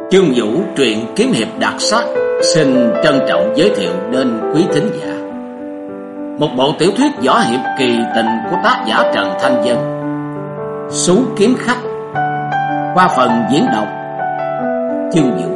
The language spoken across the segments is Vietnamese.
Chương Vũ truyện kiếm hiệp đặc sắc xin trân trọng giới thiệu đến quý thính giả một bộ tiểu thuyết võ hiệp kỳ tình của tác giả Trần Thanh Vân, Sú Kiếm Khách, qua phần diễn đọc Chương Vũ.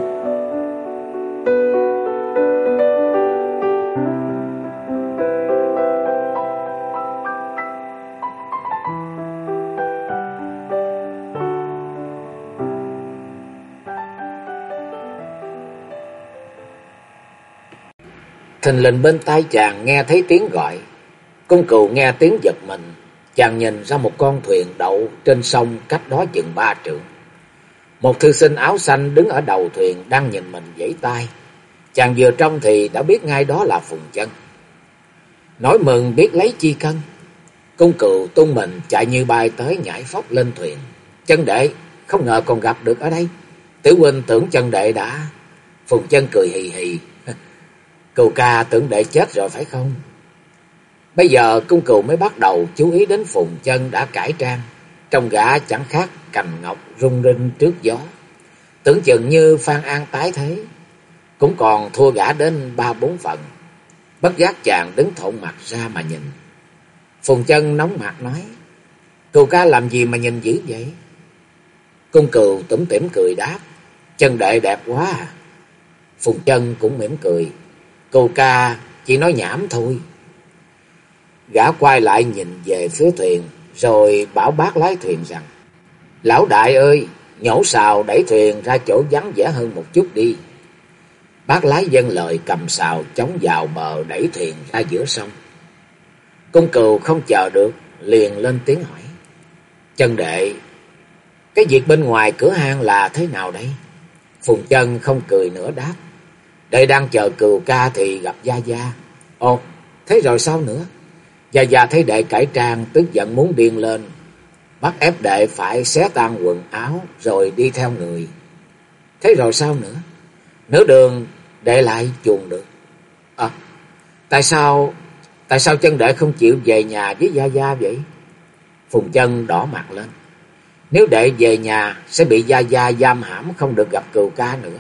Thình lình bên tai chàng nghe thấy tiếng gọi. Cung Cừu nghe tiếng giật mình, chàng nhìn ra một con thuyền đậu trên sông cách đó chừng 3 trượng. Một thư sinh áo xanh đứng ở đầu thuyền đang nhìn mình vẫy tay. Chàng vừa trông thì đã biết ngay đó là Phùng Chân. Nỗi mừng biết lấy chi cân, Cung Cừu tung mình chạy như bay tới nhảy phóc lên thuyền. Chân đệ, không ngờ còn gặp được ở đây. Tiểu huynh tưởng chân đệ đã... Phùng Chân cười hì hì. Cừu ca tưởng đệ chết rồi phải không? Bây giờ Cung Cừu mới bắt đầu chú ý đến Phùng Chân đã cải trang. Trông gã chẳng khác cành ngọc rung rinh trước gió. Tưởng chừng như Phan An tái thế, cũng còn thua gã đến 3-4 phần. Bất giác chàng đứng thộn mặt ra mà nhìn. Phùng Chân nóng mặt nói: Cừu ca làm gì mà nhìn dữ vậy? Cung Cừu tủm tỉm cười đáp: Chân đệ đẹp quá à. Phùng Chân cũng mỉm cười: Cừu ca chỉ nói nhảm thôi. Gã quay lại nhìn về phía thuyền, rồi bảo bác lái thuyền rằng: Lão đại ơi, nhổ sào đẩy thuyền ra chỗ vắng vẻ hơn một chút đi. Bác lái vâng lời, cầm sào chống vào bờ đẩy thuyền ra giữa sông. Cung Cừu không chờ được, liền lên tiếng hỏi: Chân đệ, cái việc bên ngoài cửa hang là thế nào đây? Phùng Chân không cười nữa đáp: Đệ đang chờ Cừu ca thì gặp Gia Gia. Ồ, thế rồi sao nữa? Gia Gia thấy đệ cải trang tức giận muốn điên lên, bắt ép đệ phải xé tan quần áo rồi đi theo người. Thế rồi sao nữa? Nửa đường đệ lại chuồn được. Tại sao chân đệ không chịu về nhà với Gia Gia vậy? Phùng Chân đỏ mặt lên: Nếu đệ về nhà sẽ bị Gia Gia giam hãm, không được gặp Cừu ca nữa.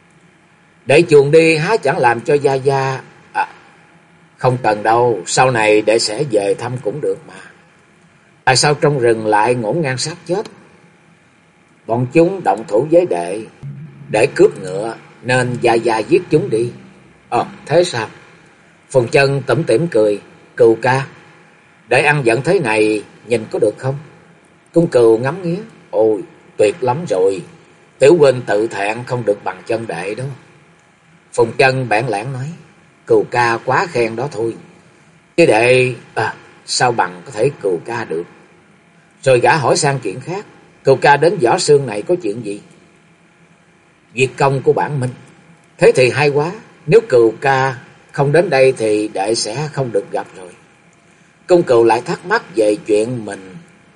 Đệ chuồn đi há chẳng làm cho Gia Gia... Không cần đâu, sau này đệ sẽ về thăm cũng được mà. Tại sao trong rừng lại ngổn ngang sát chết? Bọn chúng động thủ với đệ để cướp ngựa, nên Gia Gia giết chúng đi. Thế sao? Phùng Chân tủm tỉm cười: Cừu ca, đệ ăn giận thế này nhìn có được không? Cung Cừu ngắm nghía: Ôi, tuyệt lắm rồi. Tiểu huynh tự thẹn không được bằng chân đệ đó. Phùng Chân bẽn lẽn nói: Cừu ca quá khen đó thôi, chứ đệ sao bằng có thể Cừu ca được. Rồi gã hỏi sang chuyện khác: Cừu ca đến Võ Sương này có chuyện gì? Việc công của bản Minh. Thế thì hay quá, nếu Cừu ca không đến đây thì đệ sẽ không được gặp rồi. Cung Cừu lại thắc mắc về chuyện mình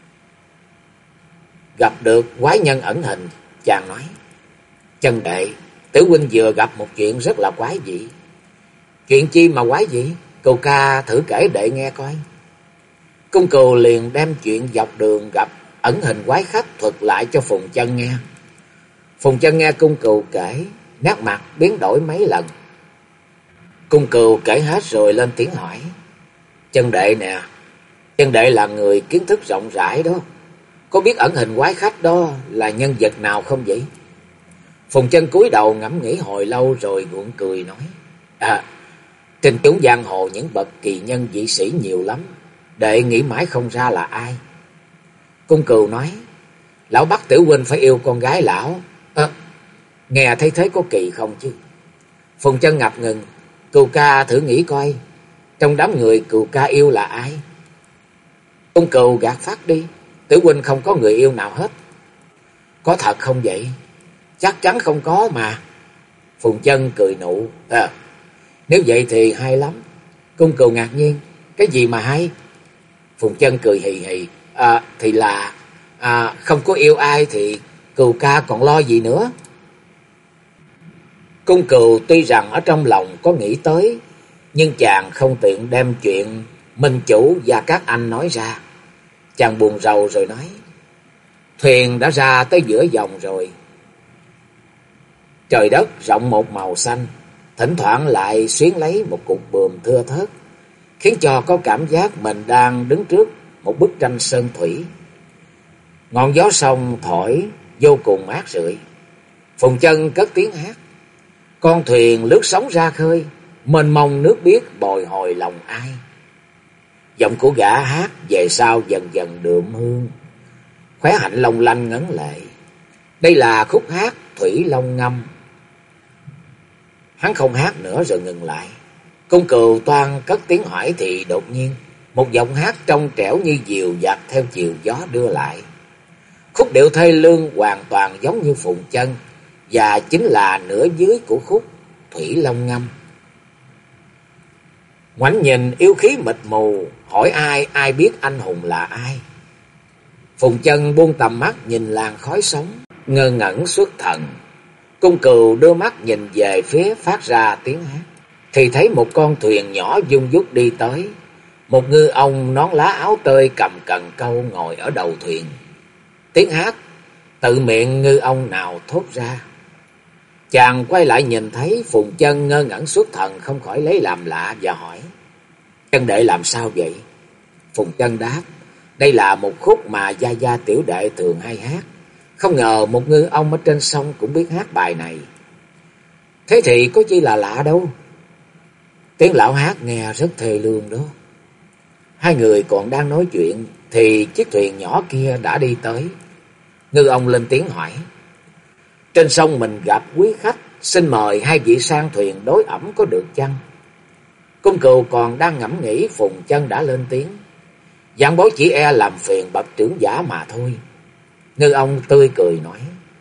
gặp được quái nhân ẩn hình. Chàng nói: Chân đệ, tiểu huynh vừa gặp một chuyện rất là quái dị. Chuyện chi mà quái dị? Cừu ca thử kể đệ nghe coi. Cung Cừu liền đem chuyện dọc đường gặp ẩn hình quái khách thuật lại cho Phùng Chân nghe. Phùng Chân nghe Cung Cừu kể, nét mặt biến đổi mấy lần. Cung Cừu kể hết rồi lên tiếng hỏi: Chân đệ nè, chân đệ là người kiến thức rộng rãi đó, có biết ẩn hình quái khách đó là nhân vật nào không vậy? Phùng Chân cúi đầu ngẫm nghĩ hồi lâu rồi gượng cười nói: Trên chốn giang hồ những bậc kỳ nhân dị sĩ nhiều lắm, đệ nghĩ mãi không ra là ai. Cung Cừu nói: Lão bắt tiểu huynh phải yêu con gái lão. Nghe thấy thế có kỳ không chứ? Phùng Chân ngập ngừng: Cừu ca thử nghĩ coi, trong đám người Cừu ca yêu là ai? Cung Cừu gạt phát đi: Tiểu huynh không có người yêu nào hết. Có thật không vậy? Chắc chắn không có mà. Phùng Chân cười nụ: Nếu vậy thì hay lắm. Cung Cừu ngạc nhiên: Cái gì mà hay? Phùng Chân cười hì hì: Thì là không có yêu ai thì Cừu ca còn lo gì nữa. Cung Cừu tuy rằng ở trong lòng có nghĩ tới, nhưng chàng không tiện đem chuyện Minh Chủ và các anh nói ra. Chàng buồn rầu rồi nói: Thuyền đã ra tới giữa dòng rồi. Trời đất rộng một màu xanh, thỉnh thoảng lại xuyến lấy một cục buồm thưa thớt, khiến cho có cảm giác mình đang đứng trước một bức tranh sơn thủy. Ngọn gió sông thổi vô cùng mát rượi. Phùng Chân cất tiếng hát. Con thuyền lướt sóng ra khơi, mênh mông nước biếc bồi hồi lòng ai. Giọng của gã hát về sau dần dần đượm hương, khóe hạnh long lanh ngấn lệ. Đây là khúc hát Thủy Long Ngâm. Hắn không hát nữa rồi ngừng lại. Cung Cừu toan cất tiếng hỏi thì đột nhiên một giọng hát trong trẻo như diều dạt theo chiều gió đưa lại. Khúc điệu thê lương hoàn toàn giống như Phùng Chân, và chính là nửa dưới của khúc Thủy Long Ngâm. Ngoảnh nhìn yêu khí mịt mù, hỏi ai ai biết anh hùng là ai. Phùng Chân buông tầm mắt nhìn làn khói sóng, ngơ ngẩn xuất thần. Cung Cừu đưa mắt nhìn về phía phát ra tiếng hát, thì thấy một con thuyền nhỏ dung dút đi tới. Một ngư ông nón lá áo tơi cầm cần câu ngồi ở đầu thuyền. Tiếng hát tự miệng ngư ông nào thốt ra. Chàng quay lại nhìn thấy Phùng Chân ngơ ngẩn xuất thần, không khỏi lấy làm lạ và hỏi: Chân đệ làm sao vậy? Phùng Chân đáp: Đây là một khúc mà gia gia tiểu đệ thường hay hát. Không ngờ một ngư ông ở trên sông cũng biết hát bài này. Thế thì có chi là lạ đâu. Tiếng lão hát nghe rất thê lương đó. Hai người còn đang nói chuyện thì chiếc thuyền nhỏ kia đã đi tới. Ngư ông lên tiếng hỏi: Trên sông mình gặp quý khách, xin mời hai vị sang thuyền đối ẩm có được chăng? Cung Cừu còn đang ngẫm nghĩ, Phùng Chân đã lên tiếng: Giảng bối chỉ e làm phiền bậc trưởng giả mà thôi. Ngư ông tươi cười nói: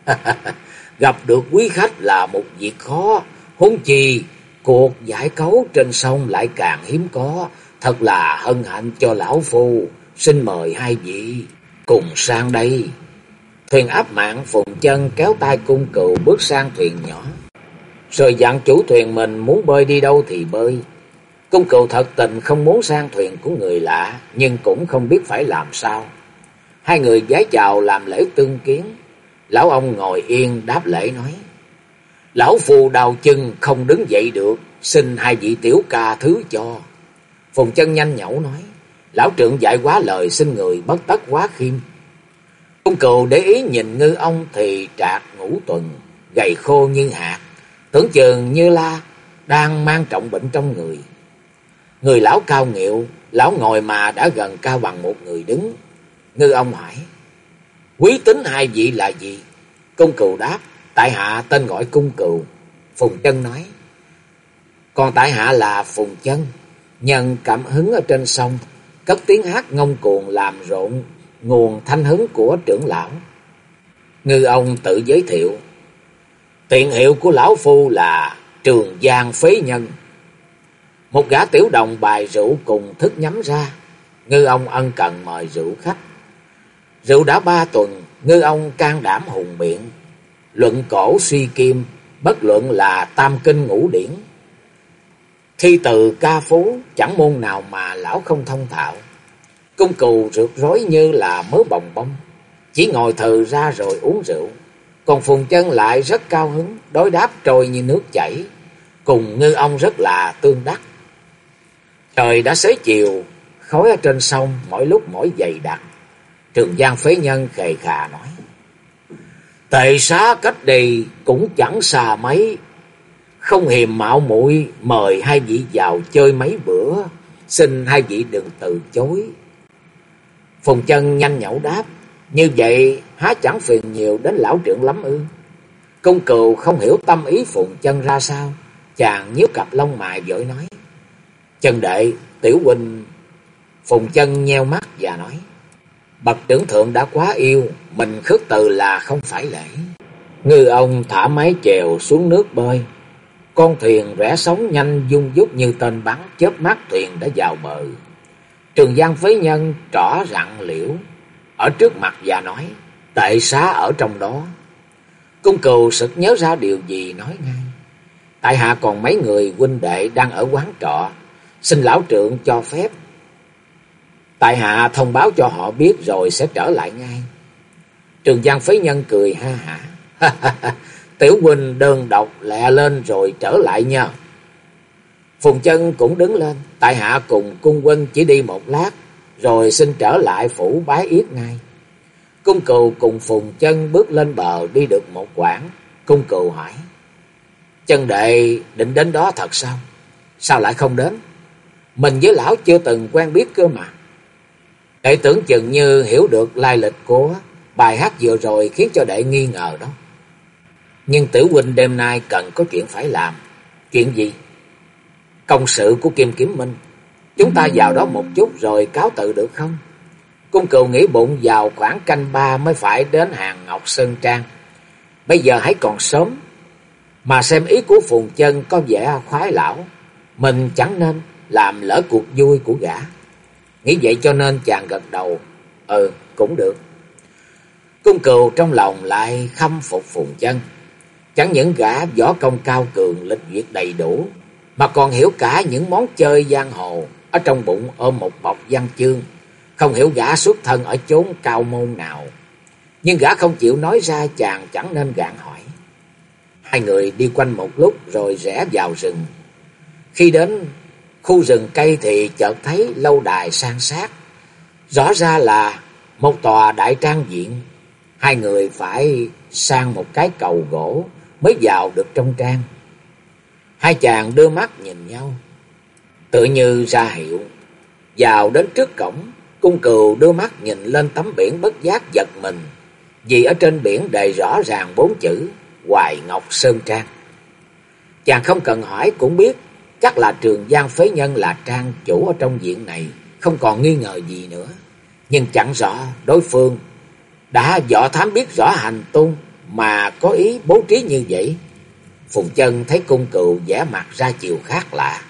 Gặp được quý khách là một việc khó, huống chi cuộc giải cấu trên sông lại càng hiếm có. Thật là hân hạnh cho lão phu, xin mời hai vị cùng sang đây. Thuyền áp mạng, Phùng Chân kéo tay Cung Cừu bước sang thuyền nhỏ, rồi dặn chủ thuyền mình muốn bơi đi đâu thì bơi. Cung Cừu thật tình không muốn sang thuyền của người lạ, nhưng cũng không biết phải làm sao. Hai người vái chào làm lễ tương kiến. Lão ông ngồi yên đáp lễ nói: Lão phu đau chân không đứng dậy được, xin hai vị tiểu ca thứ cho. Phùng Chân nhanh nhẩu nói: Lão trượng dạy quá lời, xin người bất tất quá khiêm. Cung Cừu để ý nhìn ngư ông thì trạc ngũ tuần, gầy khô như hạt, tưởng chừng như là đang mang trọng bệnh trong người. Người lão cao nghịu, lão ngồi mà đã gần cao bằng một người đứng. Ngư ông hỏi: Quý tính hai vị là gì? Cung Cừu đáp: Tại hạ tên gọi Cung Cừu. Phùng Chân nói: Còn tại hạ là Phùng Chân, nhân cảm hứng ở trên sông, cất tiếng hát ngông cuồng làm rộn nguồn thanh hứng của trưởng lão. Ngư ông tự giới thiệu: Tiện hiệu của lão phu là Trường Giang Phế Nhân. Một gã tiểu đồng bài rượu cùng thức nhắm ra. Ngư ông ân cần mời rượu khách. Rượu đã 3 tuần, ngư ông can đảm hùng biện, luận cổ suy kim, bất luận là tam kinh ngũ điển, thi từ ca phú, chẳng môn nào mà lão không thông thạo. Cung Cừu rượt rối như là mớ bồng bông, chỉ ngồi thừ ra rồi uống rượu. Còn Phùng Chân lại rất cao hứng, đối đáp trôi như nước chảy, cùng ngư ông rất là tương đắc. Trời đã xế chiều, khói ở trên sông mỗi lúc mỗi dày đặc. Trường Giang Phế Nhân khề khà nói: Tệ xá cách đây cũng chẳng xa mấy, không hiềm mạo muội mời hai vị vào chơi mấy bữa, xin hai vị đừng từ chối. Phùng Chân nhanh nhẩu đáp: Như vậy há chẳng phiền nhiều đến lão trưởng lắm ư? Cung Cừu không hiểu tâm ý Phùng Chân ra sao, chàng nhíu cặp lông mày vội nói: Chân đệ, tiểu huynh. Phùng Chân nheo mắt và nói: Bậc trưởng thượng đã quá yêu, mình khước từ là không phải lễ. Ngư ông thả mái chèo xuống nước bơi. Con thuyền rẽ sóng nhanh dung dút như tên bắn, chớp mắt thuyền đã vào bờ. Trường Giang Phế Nhân trỏ rặng liễu ở trước mặt và nói: Tệ xá ở trong đó. Cung Cừu sực nhớ ra điều gì nói ngay: Tại hạ còn mấy người huynh đệ đang ở quán trọ, xin lão trượng cho phép tại hạ thông báo cho họ biết rồi sẽ trở lại ngay. Trường Giang Phế Nhân cười ha hả: Tiểu huynh đơn độc lẹ lên rồi trở lại nha. Phùng Chân cũng đứng lên. Tại hạ cùng cung huynh chỉ đi một lát, rồi xin trở lại phủ bái yết ngay. Cung Cừu cùng Phùng Chân bước lên bờ đi được một quãng. Cung Cừu hỏi: Chân đệ định đến đó thật sao? Sao lại không đến? Mình với lão chưa từng quen biết cơ mà. Đệ tưởng chừng như hiểu được lai lịch của bài hát vừa rồi khiến cho đệ nghi ngờ đó. Nhưng tiểu huynh đêm nay cần có chuyện phải làm. Chuyện gì? Công sự của Kim Kiếm Minh. Chúng ta vào đó một chút rồi cáo từ được không? Cung Cừu nghĩ bụng vào khoảng canh 3 mới phải đến hàng Ngọc Sơn Trang. Bây giờ hãy còn sớm. Mà xem ý của Phùng Chân có vẻ khoái lão, mình chẳng nên làm lỡ cuộc vui của gã. Nghĩ vậy cho nên chàng gật đầu. Cũng được. Cung Cừu trong lòng lại khâm phục Phùng Chân. Chẳng những gã võ công cao cường, lịch duyệt đầy đủ, mà còn hiểu cả những món chơi giang hồ. Ở trong bụng ôm một bọc văn chương. Không hiểu gã xuất thân ở chốn cao môn nào. Nhưng gã không chịu nói ra, chàng chẳng nên gạn hỏi. Hai người đi quanh một lúc rồi rẽ vào rừng. Khi đến khu rừng cây thì chợt thấy lâu đài san sát. Rõ ra là một tòa đại trang viện. Hai người phải sang một cái cầu gỗ mới vào được trong trang. Hai chàng đưa mắt nhìn nhau, tự như ra hiệu. Vào đến trước cổng, Cung Cừu đưa mắt nhìn lên tấm biển bất giác giật mình. Vì ở trên biển đề rõ ràng 4 chữ Hoài Ngọc Sơn Trang. Chàng không cần hỏi cũng biết chắc là Trường Giang phế nhân là trang chủ ở trong viện này, không còn nghi ngờ gì nữa. Nhưng chẳng rõ đối phương đã dò thám biết rõ hành tung mà có ý bố trí như vậy. Phùng Chân thấy Cung Cừu vẻ mặt ra chiều khác lạ.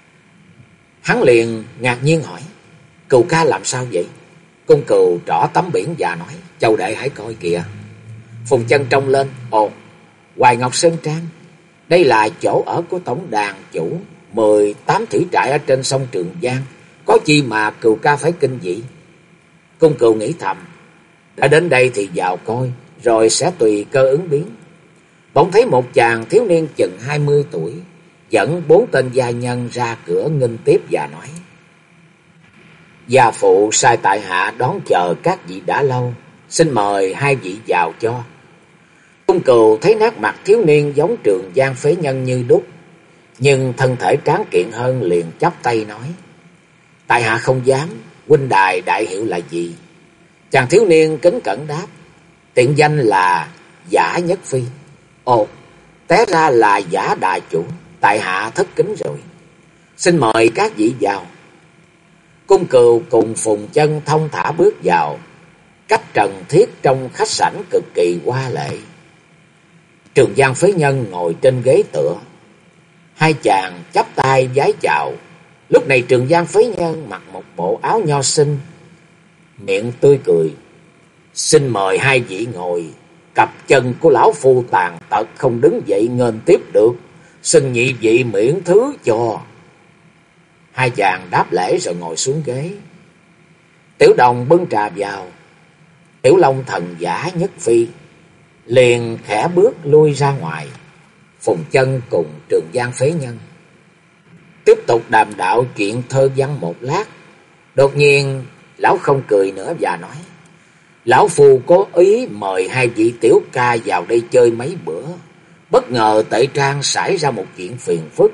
Hắn liền ngạc nhiên hỏi: Cừu ca làm sao vậy? Cung Cừu trỏ tấm biển và nói: Châu đệ hãy coi kìa. Phùng Chân trông lên: Ồ, Hoài Ngọc Sơn Trang. Đây là chỗ ở của tổng đàn chủ 18 thủy trại ở trên sông Trường Giang. Có chi mà Cừu ca phải kinh dị? Cung Cừu nghĩ thầm, đã đến đây thì vào coi, rồi sẽ tùy cơ ứng biến. Bỗng thấy một chàng thiếu niên chừng 20 tuổi dẫn 4 tên gia nhân ra cửa nghênh tiếp và nói: Gia phụ sai tại hạ đón chờ các vị đã lâu, xin mời hai vị vào cho. Cung Cừu thấy nét mặt thiếu niên giống Trường Giang phế nhân như đúc, nhưng thân thể tráng kiện hơn, liền chắp tay nói: Tại hạ không dám, huynh đài đại hiệu là gì? Chàng thiếu niên kính cẩn đáp: Tiện danh là Giả Nhất Phi. Ồ, té ra là Giả đại chủ, tại hạ thất kính rồi. Xin mời các vị vào. Cung Cừu cùng Phùng Chân thông thả bước vào. Cách trần thiết trong khách sảnh cực kỳ hoa lệ. Trường Giang phế nhân ngồi trên ghế tựa. Hai chàng chắp tay vái chào. Lúc này Trường Giang phế nhân mặc một bộ áo nho sinh, miệng tươi cười: Xin mời hai vị ngồi. Cặp chân của lão phu tàn tật không đứng dậy nghênh tiếp được, xin nhị vị miễn thứ cho. Hai chàng đáp lễ rồi ngồi xuống ghế. Tiểu Đồng bưng trà vào. Tiểu Long thần Giả Nhất Phi liền khẽ bước lui ra ngoài. Phùng Chân cùng Trường Giang phế nhân tiếp tục đàm đạo chuyện thơ văn một lát. Đột nhiên lão không cười nữa và nói: Lão phu có ý mời hai vị tiểu ca vào đây chơi mấy bữa. Bất ngờ tại trang xảy ra một chuyện phiền phức.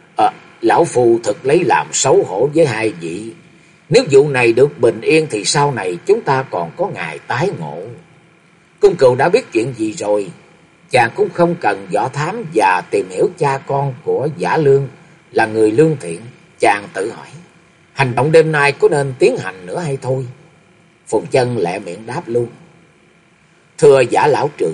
Lão phu thật lấy làm xấu hổ với hai vị. Nếu vụ này được bình yên thì sau này chúng ta còn có ngày tái ngộ. Cung Cừu đã biết chuyện gì rồi. Chàng cũng không cần dò thám và tìm hiểu cha con của Giả Lương là người lương thiện. Chàng tự hỏi, hành động đêm nay có nên tiến hành nữa hay thôi? Phùng Chân lẹ miệng đáp luôn: Thưa Giả lão trưởng,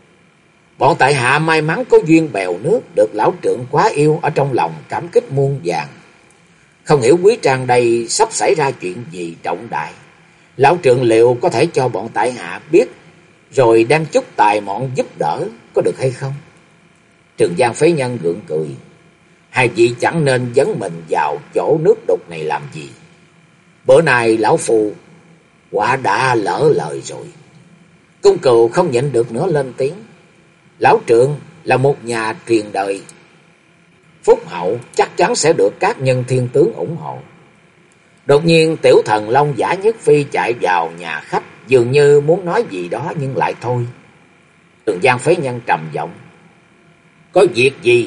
bọn tại hạ may mắn có duyên bèo nước, được lão trưởng quá yêu, ở trong lòng cảm kích muôn vàn. Không hiểu quý trang đây sắp xảy ra chuyện gì trọng đại. Lão trưởng liệu có thể cho bọn tại hạ biết, rồi đem chút tài mọn giúp đỡ, có được hay không? Trường Giang phế nhân gượng cười: Hai vị chẳng nên dấn mình vào chỗ nước đục này làm gì. Bữa nay lão phu quả đã lỡ lời rồi. Cung Cừu không nhịn được nữa lên tiếng: Lão Trượng là một nhà truyền đời phúc hậu, chắc chắn sẽ được các nhân thiên tướng ủng hộ. Đột nhiên tiểu thần Long Giả Nhất Phi chạy vào nhà khách, dường như muốn nói gì đó nhưng lại thôi. Trường Giang Phế Nhân trầm giọng: có việc gì?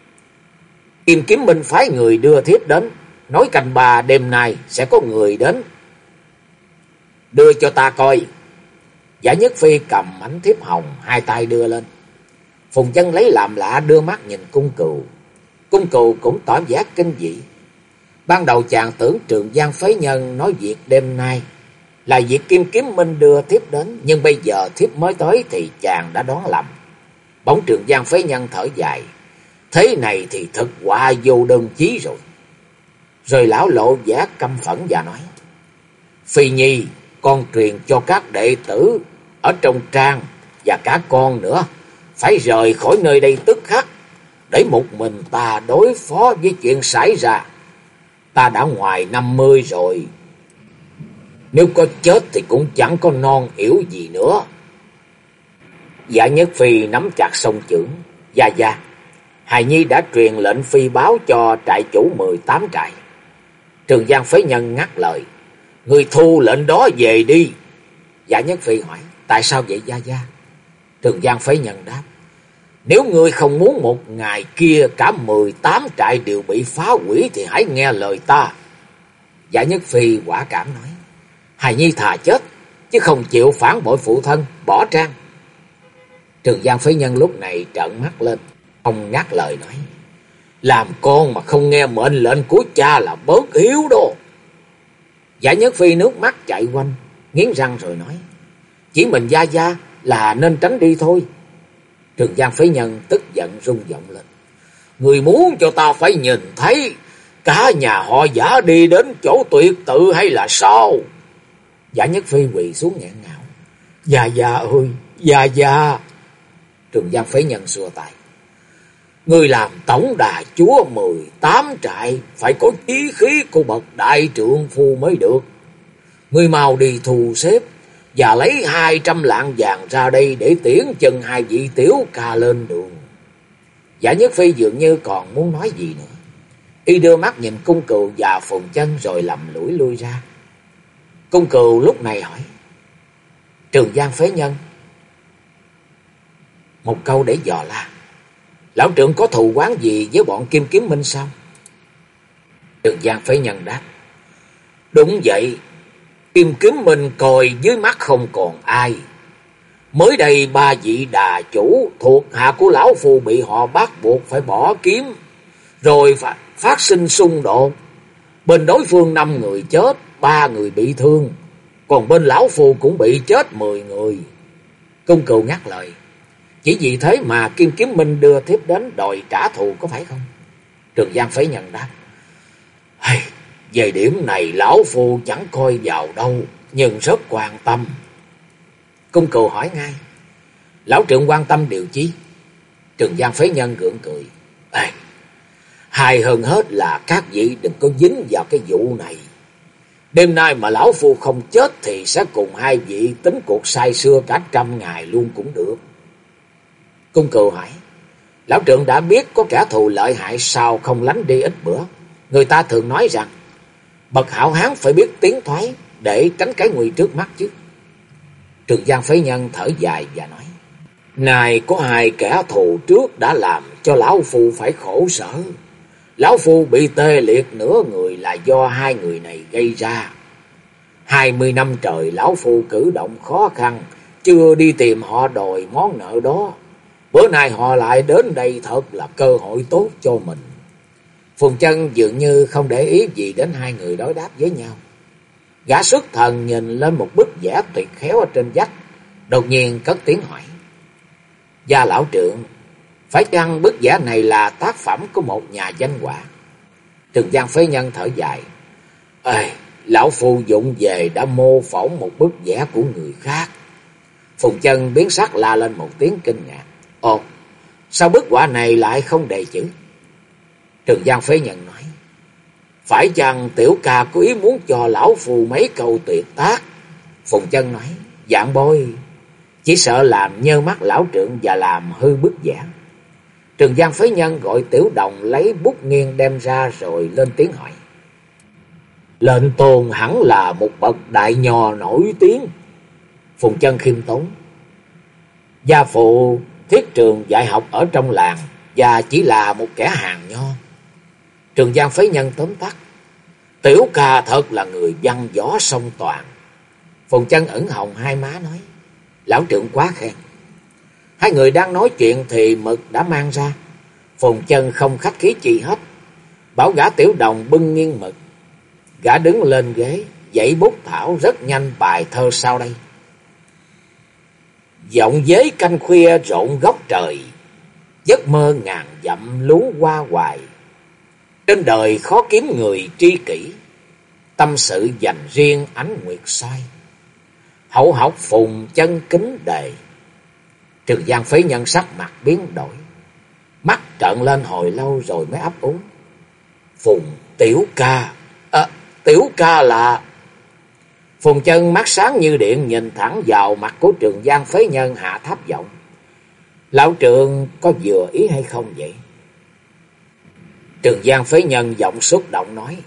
Kim Kiếm Minh phái người đưa thiếp đến, nói canh ba đêm nay sẽ có người đến. Đưa cho ta coi. Giả Nhất Phi cầm mảnh thiếp hồng, hai tay đưa lên. Phùng Chân lấy làm lạ, đưa mắt nhìn Cung Cừu. Cung Cừu cũng tỏ vẻ kinh dị. Ban đầu chàng tưởng Trường Giang Phế Nhân nói việc đêm nay là việc Kim Kiếm Minh đưa thiếp đến, nhưng bây giờ thiếp mới tới thì chàng đã đoán lầm. Bỗng Trường Giang Phế Nhân thở dài: thế này thì thật quả vô đơn chí rồi. Rồi lão lộ vẻ căm phẫn và nói: Phi Nhi, con truyền cho các đệ tử ở trong trang và cả con nữa phải rời khỏi nơi đây tức khắc, để một mình ta đối phó với chuyện xảy ra. Ta đã ngoài 50 rồi, nếu có chết thì cũng chẳng có non yếu gì nữa. Dạ Nhất Phi nắm chặt song chưởng: Dạ, hài nhi đã truyền lệnh phi báo cho trại chủ 18 trại. Trường Giang Phế Nhân ngắt lời: người thu lệnh đó về đi. Dạ Nhất Phi hỏi: tại sao vậy gia? Trường Giang Phế Nhân đáp: nếu ngươi không muốn một ngày kia cả 18 trại đều bị phá hủy thì hãy nghe lời ta. Dạ Nhất Phi quả cảm nói: hài nhi thà chết chứ không chịu phản bội phụ thân, bỏ trang. Trường Giang Phế Nhân lúc này trợn mắt lên, ông ngắt lời nói: làm con mà không nghe mệnh lệnh của cha là bớt hiếu đó. Dạ Nhất Phi nước mắt chạy quanh, nghiến răng rồi nói: chỉ mình gia là nên tránh đi thôi. Trường Giang Phế Nhân tức giận rung giọng lên: người muốn cho ta phải nhìn thấy cả nhà họ Giả đi đến chỗ tuyệt tự hay là sao? Giả Nhất Phi quỳ xuống nghẹn ngào: Dạ ơi, dạ. Trường Giang Phế Nhân xua tay: người làm tổng đà chúa 18 trại phải có chí khí của bậc đại trượng phu mới được. Người mau đi thu xếp và lấy 200 lạng vàng ra đây để tiễn chân hai vị tiểu ca lên đường. Giả Nhất Phi dường như còn muốn nói gì nữa. Y đưa mắt nhìn Cung Cừu và Phùng Chân rồi lầm lũi lui ra. Cung Cừu lúc này hỏi: Trường Giang Phế Nhân, một câu để dò la, lão Trượng có thù oán gì với bọn Kim Kiếm Minh sao? Trường Giang Phế Nhân đáp: đúng vậy, Kim Kiếm Minh coi dưới mắt không còn ai. Mới đây 3 vị đà chủ thuộc hạ của lão phu bị họ bắt buộc phải bỏ kiếm, rồi phát sinh xung đột. Bên đối phương 5 người chết, 3 người bị thương, còn bên lão phu cũng bị chết 10 người. Cung Cừu ngắt lời: chỉ vì thế mà Kim Kiếm Minh đưa thiếp đến đòi trả thù có phải không? Trường Giang Phế Nhân đáp: về điểm này lão phu chẳng coi vào đâu, nhưng rất quan tâm. Cung Cừu hỏi ngay: lão Trượng quan tâm điều chi? Trường Giang Phế Nhân gượng cười: hay hơn hết là các vị đừng có dính vào cái vụ này. Đêm nay mà lão phu không chết thì sẽ cùng hai vị tính cuộc say xưa cả 100 ngày luôn cũng được. Cung Cừu hỏi: lão Trượng đã biết có kẻ thù lợi hại sao không lánh đi ít bữa? Người ta thường nói rằng bậc hảo hán phải biết tiến thoái để tránh cái nguy trước mắt chứ. Trường Giang Phế Nhân thở dài và nói: này có 2 kẻ thù trước đã làm cho lão phu phải khổ sở. Lão phu bị tê liệt nửa người là do 2 người này gây ra. 20 năm trời lão phu cử động khó khăn, chưa đi tìm họ đòi món nợ đó. Bữa nay họ lại đến đây, thật là cơ hội tốt cho mình. Phùng Chân dường như không để ý gì đến 2 người đối đáp với nhau. Gã xuất thần nhìn lên một bức vẽ tuyệt khéo ở trên vách, đột nhiên cất tiếng hỏi: Gia lão Trượng, phải chăng bức vẽ này là tác phẩm của một nhà danh họa? Trường Giang Phế Nhân thở dài: lão phu dụng về đã mô phỏng một bức vẽ của người khác. Phùng Chân biến sắc la lên một tiếng kinh ngạc: ồ, sao bức họa này lại không đề chữ? Trường Giang Phế Nhân nói: phải chăng tiểu ca có ý muốn cho lão phu mấy câu tuyệt tác? Phùng Chân nói: dạng bôi, chỉ sợ làm nhơ mắt lão trượng và làm hư bức vẽ. Trường Giang phế nhân gọi Tiểu Đồng lấy bút nghiêng đem ra rồi lên tiếng hỏi. Lệnh Tôn hẳn là một bậc đại nho nổi tiếng. Phùng Chân khiêm tốn. Gia phụ thiết trường dạy học ở trong làng và chỉ là một kẻ hàng nho. Trường Giang phế nhân tóm tắt. Tiểu ca thật là người văn võ song toàn. Phùng Chân ửng hồng hai má nói. Lão trượng quá khen. Hai người đang nói chuyện thì mực đã mang ra. Phùng Chân không khách khí chi hết, bảo gã Tiểu Đồng bưng nghiêng mực. Gã đứng lên ghế, dãy bút thảo rất nhanh bài thơ sau đây. Giọng dế canh khuya rộn góc trời, giấc mơ ngàn dặm luống qua hoài. Trên đời khó kiếm người tri kỷ, tâm sự dành riêng ánh nguyệt soi. Hậu học Phùng Chân kính đề. Trường Giang phế nhân sắc mặt biến đổi, mắt trợn lên hồi lâu rồi mới ấp úng. Phùng tiểu ca, Tiểu ca là... Phùng Chân mắt sáng như điện nhìn thẳng vào mặt của Trường Giang phế nhân hạ thấp giọng. Lão trượng có vừa ý hay không vậy? Trường Giang phế nhân giọng xúc động nói.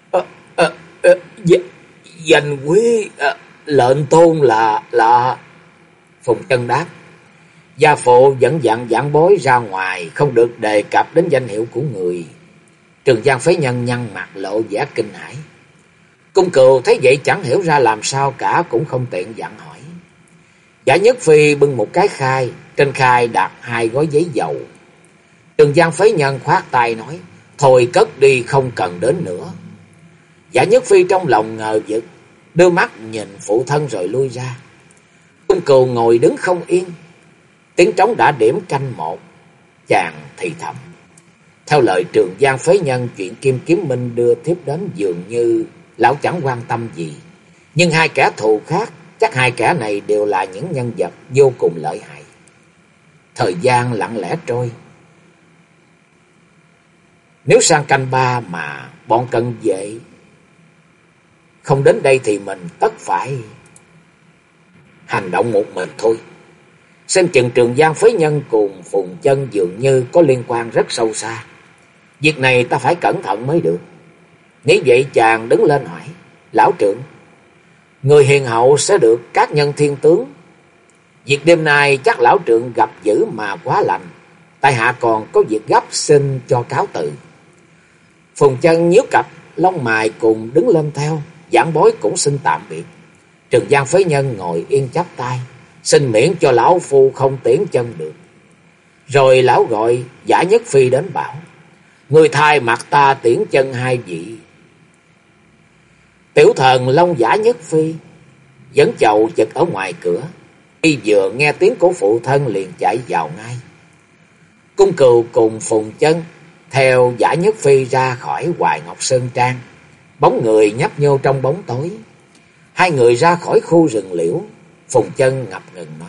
Danh quý lệnh tôn là... Phùng Chân đáp. Gia phụ vẫn dặn giảng bối ra ngoài không được đề cập đến danh hiệu của người. Trường Giang phế nhân nhăn mặt lộ vẻ kinh hãi. Cung Cừu thấy vậy chẳng hiểu ra làm sao cả, cũng không tiện dặn hỏi. Giả Nhất Phi bưng một cái khai, trên khai đặt 2 gói giấy dầu. Trường Giang phế nhân khoát tay nói. Thôi cất đi, không cần đến nữa. Giả Nhất Phi trong lòng ngờ vực, đưa mắt nhìn phụ thân rồi lui ra. Cung Cừu ngồi đứng không yên. Tiếng trống đã điểm canh 1. Chàng thì thầm. Theo lời Trường Giang phế nhân, chuyện Kim Kiếm Minh đưa thiếp đến dường như lão chẳng quan tâm gì. Nhưng 2 kẻ thù khác, chắc 2 kẻ này đều là những nhân vật vô cùng lợi hại. Thời gian lặng lẽ trôi. Nếu sang canh 3 mà bọn Cận Vệ không đến đây thì mình tất phải hành động một mình thôi. Xem chừng Trường Giang phế nhân cùng Phùng Chân dường như có liên quan rất sâu xa. Việc này ta phải cẩn thận mới được. Nghĩ vậy chàng đứng lên hỏi. Lão trượng, người hiền hậu sẽ được các nhân thiên tướng. Việc đêm nay chắc lão trượng gặp dữ mà quá lành. Tại hạ còn có việc gấp xin cho cáo từ. Phùng Chân nhíu cặp lông mày cùng đứng lên theo. Giảng bối cũng xin tạm biệt. Trường Giang phế nhân ngồi yên chắp tay. Xin miễn cho lão phu không tiễn chân được. Rồi lão gọi Giả Nhất Phi đến bảo. Người thay mặt ta tiễn chân 2 vị. Tiểu thần Long Giả Nhất Phi dẫn chầu chực ở ngoài cửa. Y vừa nghe tiếng của phụ thân liền chạy vào ngay. Cung Cừu cùng Phùng Chân theo Giả Nhất Phi ra khỏi Hoài Ngọc Sơn Trang. Bóng người nhấp nhô trong bóng tối. 2 người ra khỏi khu rừng liễu. Phùng Chân ngập ngừng nói.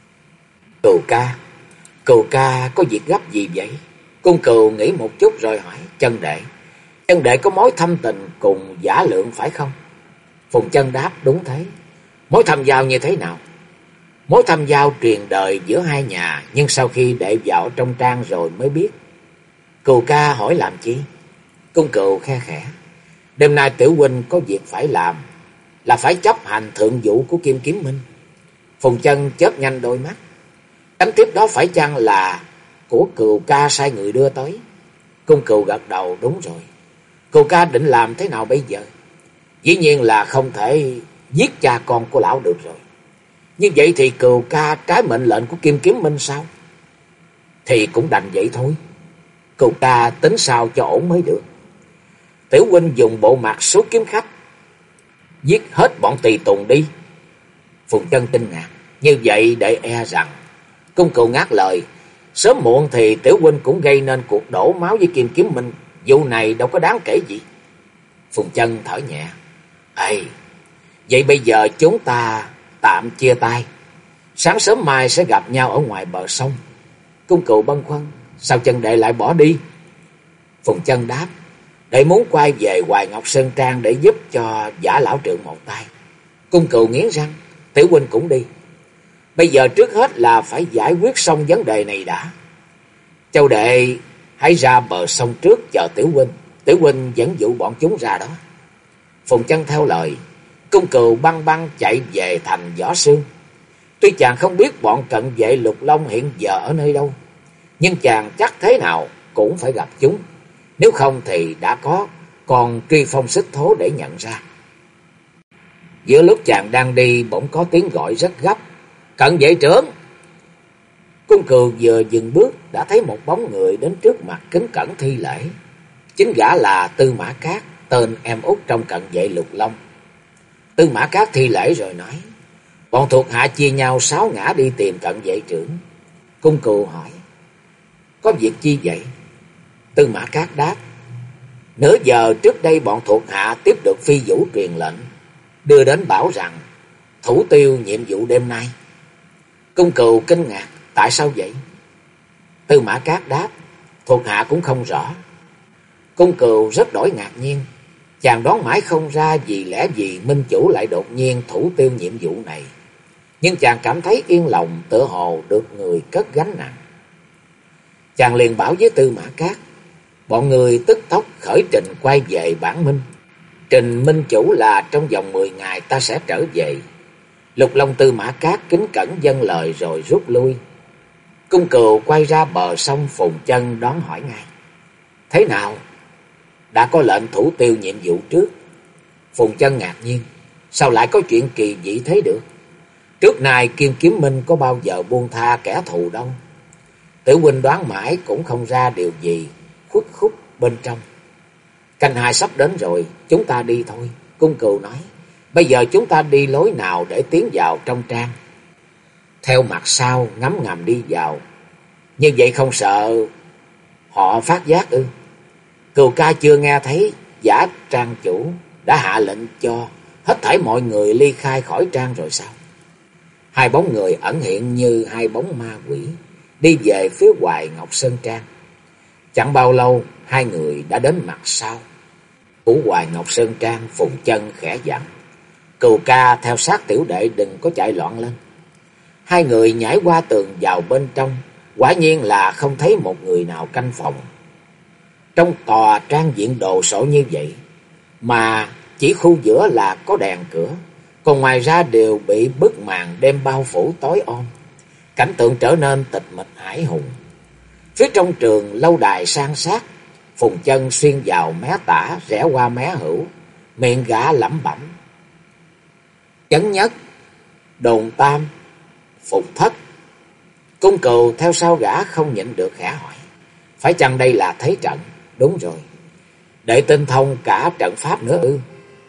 Cừu ca có việc gấp gì vậy? Cung Cừu nghĩ một chút rồi hỏi. Chân đệ có mối thâm tình cùng Giả Lượng phải không? Phùng Chân đáp. Đúng thế. Mối thâm giao như thế nào? Mối thâm giao truyền đời giữa 2 nhà, nhưng sau khi đệ vào trong trang rồi mới biết. Cừu ca hỏi làm chi? Cung Cừu khe khẽ. Đêm nay tiểu huynh có việc phải làm, là phải chấp hành thượng vụ của Kim Kiếm Minh. Phùng Chân chớp nhanh đôi mắt. Cánh tiếp đó phải chăng là của Cừu ca sai người đưa tới? Cung Cừu gật đầu. Đúng rồi. Cừu ca định làm thế nào bây giờ? Dĩ nhiên là không thể giết cha con của lão được rồi. Như vậy thì Cừu ca trái mệnh lệnh của Kim Kiếm Minh sao? Thì cũng đành vậy thôi. Cừu ca tính sao cho ổn mới được. Tiểu huynh dùng bộ mặt số kiếm khách, giết hết bọn tùy tùng đi. Phùng Chân kinh ngạc. Như vậy để e rằng... Cung Cừu ngắt lời. Sớm muộn thì tiểu huynh cũng gây nên cuộc đổ máu với Kim Kiếm Minh. Vụ này đâu có đáng kể gì. Phùng Chân thở nhẹ. Vậy bây giờ chúng ta tạm chia tay. Sáng sớm mai sẽ gặp nhau ở ngoài bờ sông. Cung Cừu băn khoăn. Sao chân đệ lại bỏ đi? Phùng Chân đáp. Đệ muốn quay về Hoài Ngọc Sơn Trang để giúp cho Giả lão trượng một tay. Cung Cừu nghiến răng. Tiểu huynh cũng đi. Bây giờ trước hết là phải giải quyết xong vấn đề này đã. Châu đệ hãy ra bờ sông trước chờ Tiểu huynh. Tiểu huynh dẫn dụ bọn chúng ra đó. Phùng Chân theo lời, Cung Cừu băng băng chạy về thành Võ Sương. Tuy chàng không biết bọn cận vệ Lục Long hiện giờ ở nơi đâu, nhưng chàng chắc thế nào cũng phải gặp chúng. Nếu không thì đã có còn Truy Phong Xích Thố để nhận ra. Giữa lúc chàng đang đi bỗng có tiếng gọi rất gấp. Cận vệ trưởng! Cung Cừu vừa dừng bước đã thấy một bóng người đến trước mặt kính cẩn thi lễ. Chính gã là Tư Mã Cát, tên em út trong cận vệ Lục Long. Tư Mã Cát thi lễ rồi nói, bọn thuộc hạ chia nhau 6 ngã đi tìm cận vệ trưởng. Cung Cừu hỏi, có việc chi vậy? Tư Mã Cát đáp, nửa giờ trước đây bọn thuộc hạ tiếp được phi vũ truyền lệnh, đưa đến bảo rằng thủ tiêu nhiệm vụ đêm nay. Cung Cừu kinh ngạc, tại sao vậy? Tư Mã Cát đáp, thuộc hạ cũng không rõ. Cung Cừu rất đổi ngạc nhiên, chàng đoán mãi không ra vì lẽ gì Minh Chủ lại đột nhiên thủ tiêu nhiệm vụ này. Nhưng chàng cảm thấy yên lòng, tựa hồ được người cất gánh nặng. Chàng liền bảo với Tư Mã Cát, bọn người tức tốc khởi trình quay về Bản Minh. Trình Minh Chủ là trong vòng 10 ngày ta sẽ trở về. Lục Long Tư Mã Cát kính cẩn dâng lời rồi rút lui. Cung Cừu quay ra bờ sông. Phùng Chân đón hỏi ngay, thế nào? Đã có lệnh thủ tiêu nhiệm vụ trước. Phùng Chân ngạc nhiên, sao lại có chuyện kỳ dị thế được? Trước nay Kim Kiếm Minh có bao giờ buông tha kẻ thù đâu. Tiểu huynh đoán mãi cũng không ra điều gì khuất khúc bên trong. Canh hai sắp đến rồi, chúng ta đi thôi. Cung Cừu nói, bây giờ chúng ta đi lối nào để tiến vào trong trang? Theo mặt sau ngấm ngầm đi vào. Như vậy không sợ họ phát giác ư? Cừu ca chưa nghe thấy giả trang chủ đã hạ lệnh cho hết thảy mọi người ly khai khỏi trang rồi sao? Hai bóng người ẩn hiện như hai bóng ma quỷ đi về phía Hoài Ngọc Sơn Trang. Chẳng bao lâu hai người đã đến mặt sau của Hoài Ngọc Sơn Trang. Phùng Chân khẽ dặn, Cừu ca theo sát tiểu đệ đừng có chạy loạn lên. Hai người nhảy qua tường vào bên trong, quả nhiên là không thấy một người nào canh phòng. Trong tòa trang diện đồ sộ như vậy, mà chỉ khu giữa là có đèn cửa, còn ngoài ra đều bị bức màn đêm bao phủ tối om. Cảnh tượng trở nên tịch mịch hãi hùng. Phía trong trường lâu đài san sát, Phùng Chân xuyên vào mé tả rẽ qua mé hữu, miệng gã lẩm bẩm, Chấn Nhất, Đồn Tam, Phục Thất. Cung Cừu theo sau gã không nhịn được khẽ hỏi, phải chăng đây là thế trận? Đúng rồi, đệ tinh thông cả trận pháp nữa ư?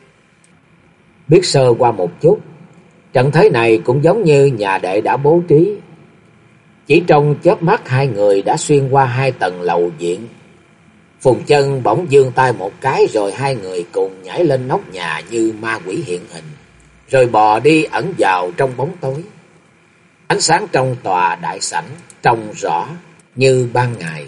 Biết sơ qua một chút, trận thế này cũng giống như nhà đệ đã bố trí. Chỉ trong chớp mắt hai người đã xuyên qua 2 tầng lầu viện. Phùng Chân bỗng giương tay một cái rồi hai người cùng nhảy lên nóc nhà như ma quỷ hiện hình, rồi bò đi ẩn vào trong bóng tối. Ánh sáng trong tòa đại sảnh trông rõ như ban ngày.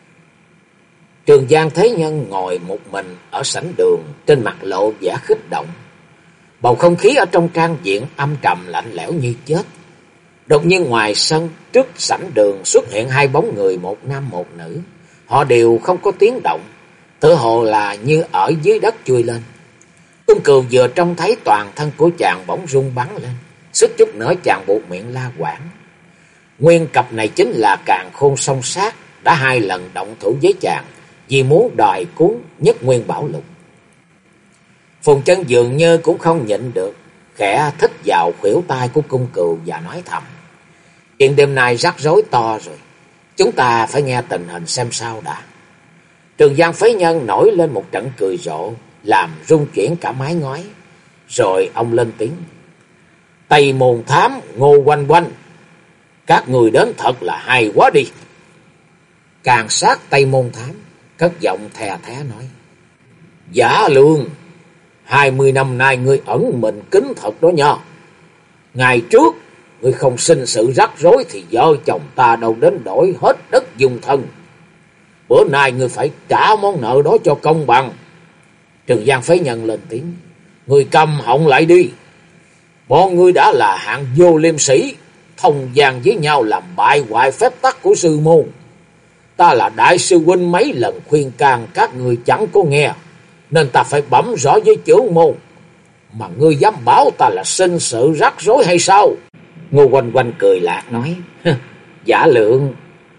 Trường Giang Thế Nhân ngồi một mình ở sảnh đường, trên mặt lộ vẻ kích động. Bầu không khí ở trong trang viện âm trầm lạnh lẽo như chết. Đột nhiên ngoài sân trước sảnh đường xuất hiện 2 bóng người, một nam một nữ. Họ đều không có tiếng động, tựa hồ là như ở dưới đất chui lên. Cung Cừu vừa trông thấy toàn thân của chàng bỗng rung bắn lên, suýt chút nữa chàng buột miệng la quảng. Nguyên cặp này chính là Càn Khôn Song Sát, đã 2 lần động thủ với chàng vì muốn đòi cuốn Nhất Nguyên Bảo Lục. Phùng Chân dường như cũng không nhịn được, khẽ thích vào khuỷu tay của Cung Cừu và nói thầm, chuyện đêm nay rắc rối to rồi, chúng ta phải nghe tình hình xem sao đã. Trường Giang Phế Nhân nổi lên một trận cười rộ, làm rung chuyển cả mái ngói. Rồi ông lên tiếng, Tây Môn Thám, Ngô Quanh Quanh, các người đến thật là hay quá đi. Càng sát Tây Môn Thám cất giọng thè thé nói, Giả Lương, 20 năm nay ngươi ẩn mình kín thật đó nha. Ngày trước ngươi không sinh sự rắc rối thì vợ chồng ta đâu đến đổi hết đất dung thân. Bữa nay ngươi phải trả món nợ đó cho công bằng. Trường Giang Phế Nhân lên tiếng, ngươi câm họng lại đi. Bọn ngươi đã là hạng vô liêm sĩ, thông gian với nhau làm bại hoại phép tắc của sư môn. Ta là đại sư huynh mấy lần khuyên can các người chẳng có nghe, nên ta phải bẩm rõ với trưởng môn. Mà ngươi dám bảo ta là sinh sự rắc rối hay sao? Ngô Quanh Quanh cười lạc nói, Giả Lượng,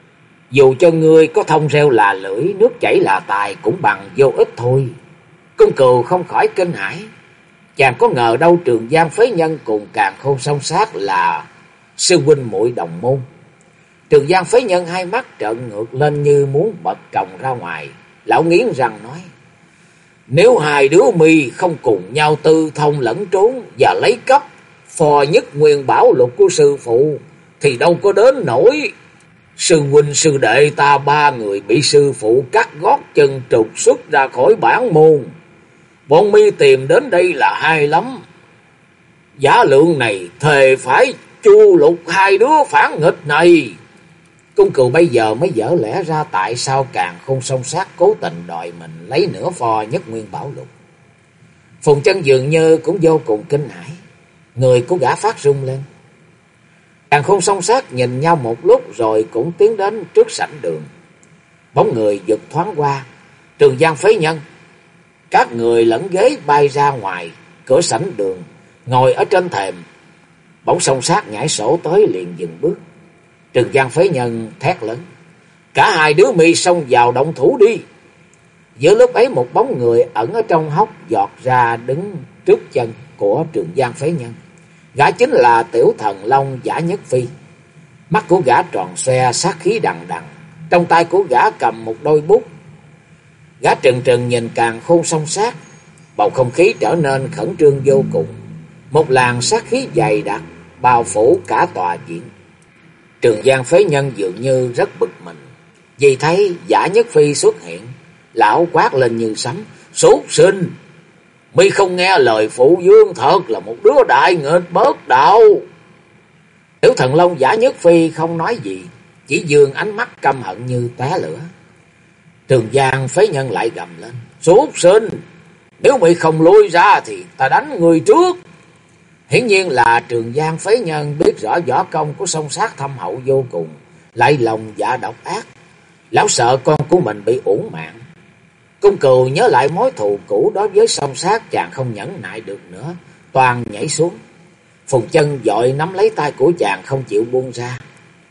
dù cho ngươi có thông reo là lưỡi, nước chảy là tài cũng bằng vô ích thôi. Cung Cừu không khỏi kinh hãi. Chàng có ngờ đâu Trường Giang phế nhân cùng Càn Khôn song sát là sư huynh muội đồng môn. Trường Giang phế nhân hai mắt trợn ngược lên như muốn bật còng ra ngoài. Lão nghiến răng nói, nếu hai đứa mi không cùng nhau tư thông lẫn trốn và lấy cắp phò nhất nguyên bảo lục của sư phụ thì đâu có đến nổi. Sư huynh sư đệ ta ba người bị sư phụ cắt gót chân trục xuất ra khỏi bản môn. Bọn mi tìm đến đây là hay lắm. Giả Lượng này thề phải chu lục hai đứa phản nghịch này. Cung Cừu bây giờ mới dở lẽ ra tại sao Càn Khôn song sát cố tình đòi mình lấy nửa phò nhất nguyên bảo lục. Phùng Chân dường như cũng vô cùng kinh hãi, người của gã phát rung lên. Càn Khôn song sát nhìn nhau một lúc rồi cũng tiến đến trước sảnh đường. Bóng người giật thoáng qua, Trường Giang phế nhân. Các người lẫn ghế bay ra ngoài cửa sảnh đường, ngồi ở trên thềm. Bỗng song sát nhảy sổ tới liền dừng bước. Trường Giang phế nhân thét lớn, cả hai đứa mi xông vào động thủ đi. Giữa lúc ấy một bóng người ẩn ở trong hốc giọt ra đứng trước chân của Trường Giang phế nhân. Gã chính là Tiểu Thần Long Giả Nhất Phi. Mắt của gã tròn xoe sát khí đằng đằng, trong tay của gã cầm một đôi bút. Gã trừng trừng nhìn Càn Khôn song sát, bầu không khí trở nên khẩn trương vô cùng. Một làn sát khí dày đặc bao phủ cả tòa viện. Trường Giang phế nhân dường như rất bực mình, vì thấy Giả Nhất Phi xuất hiện. Lão quát lên như sấm, súc sinh, mi không nghe lời phụ vương thật là một đứa đại nghịch bất đạo. Tiểu Thần Long Giả Nhất Phi không nói gì, chỉ dương ánh mắt căm hận như té lửa. Trường Giang phế nhân lại gầm lên, súc sinh, nếu mi không lui ra thì ta đánh người trước. Hiển nhiên là Trường Giang phế nhân biết rõ võ công của song sát thâm hậu vô cùng, lại lòng dạ độc ác. Lão sợ con của mình bị uổng mạng. Cung Cừu nhớ lại mối thù cũ đối với song sát, chàng không nhẫn nại được nữa, toàn nhảy xuống. Phùng Chân vội nắm lấy tay của chàng không chịu buông ra.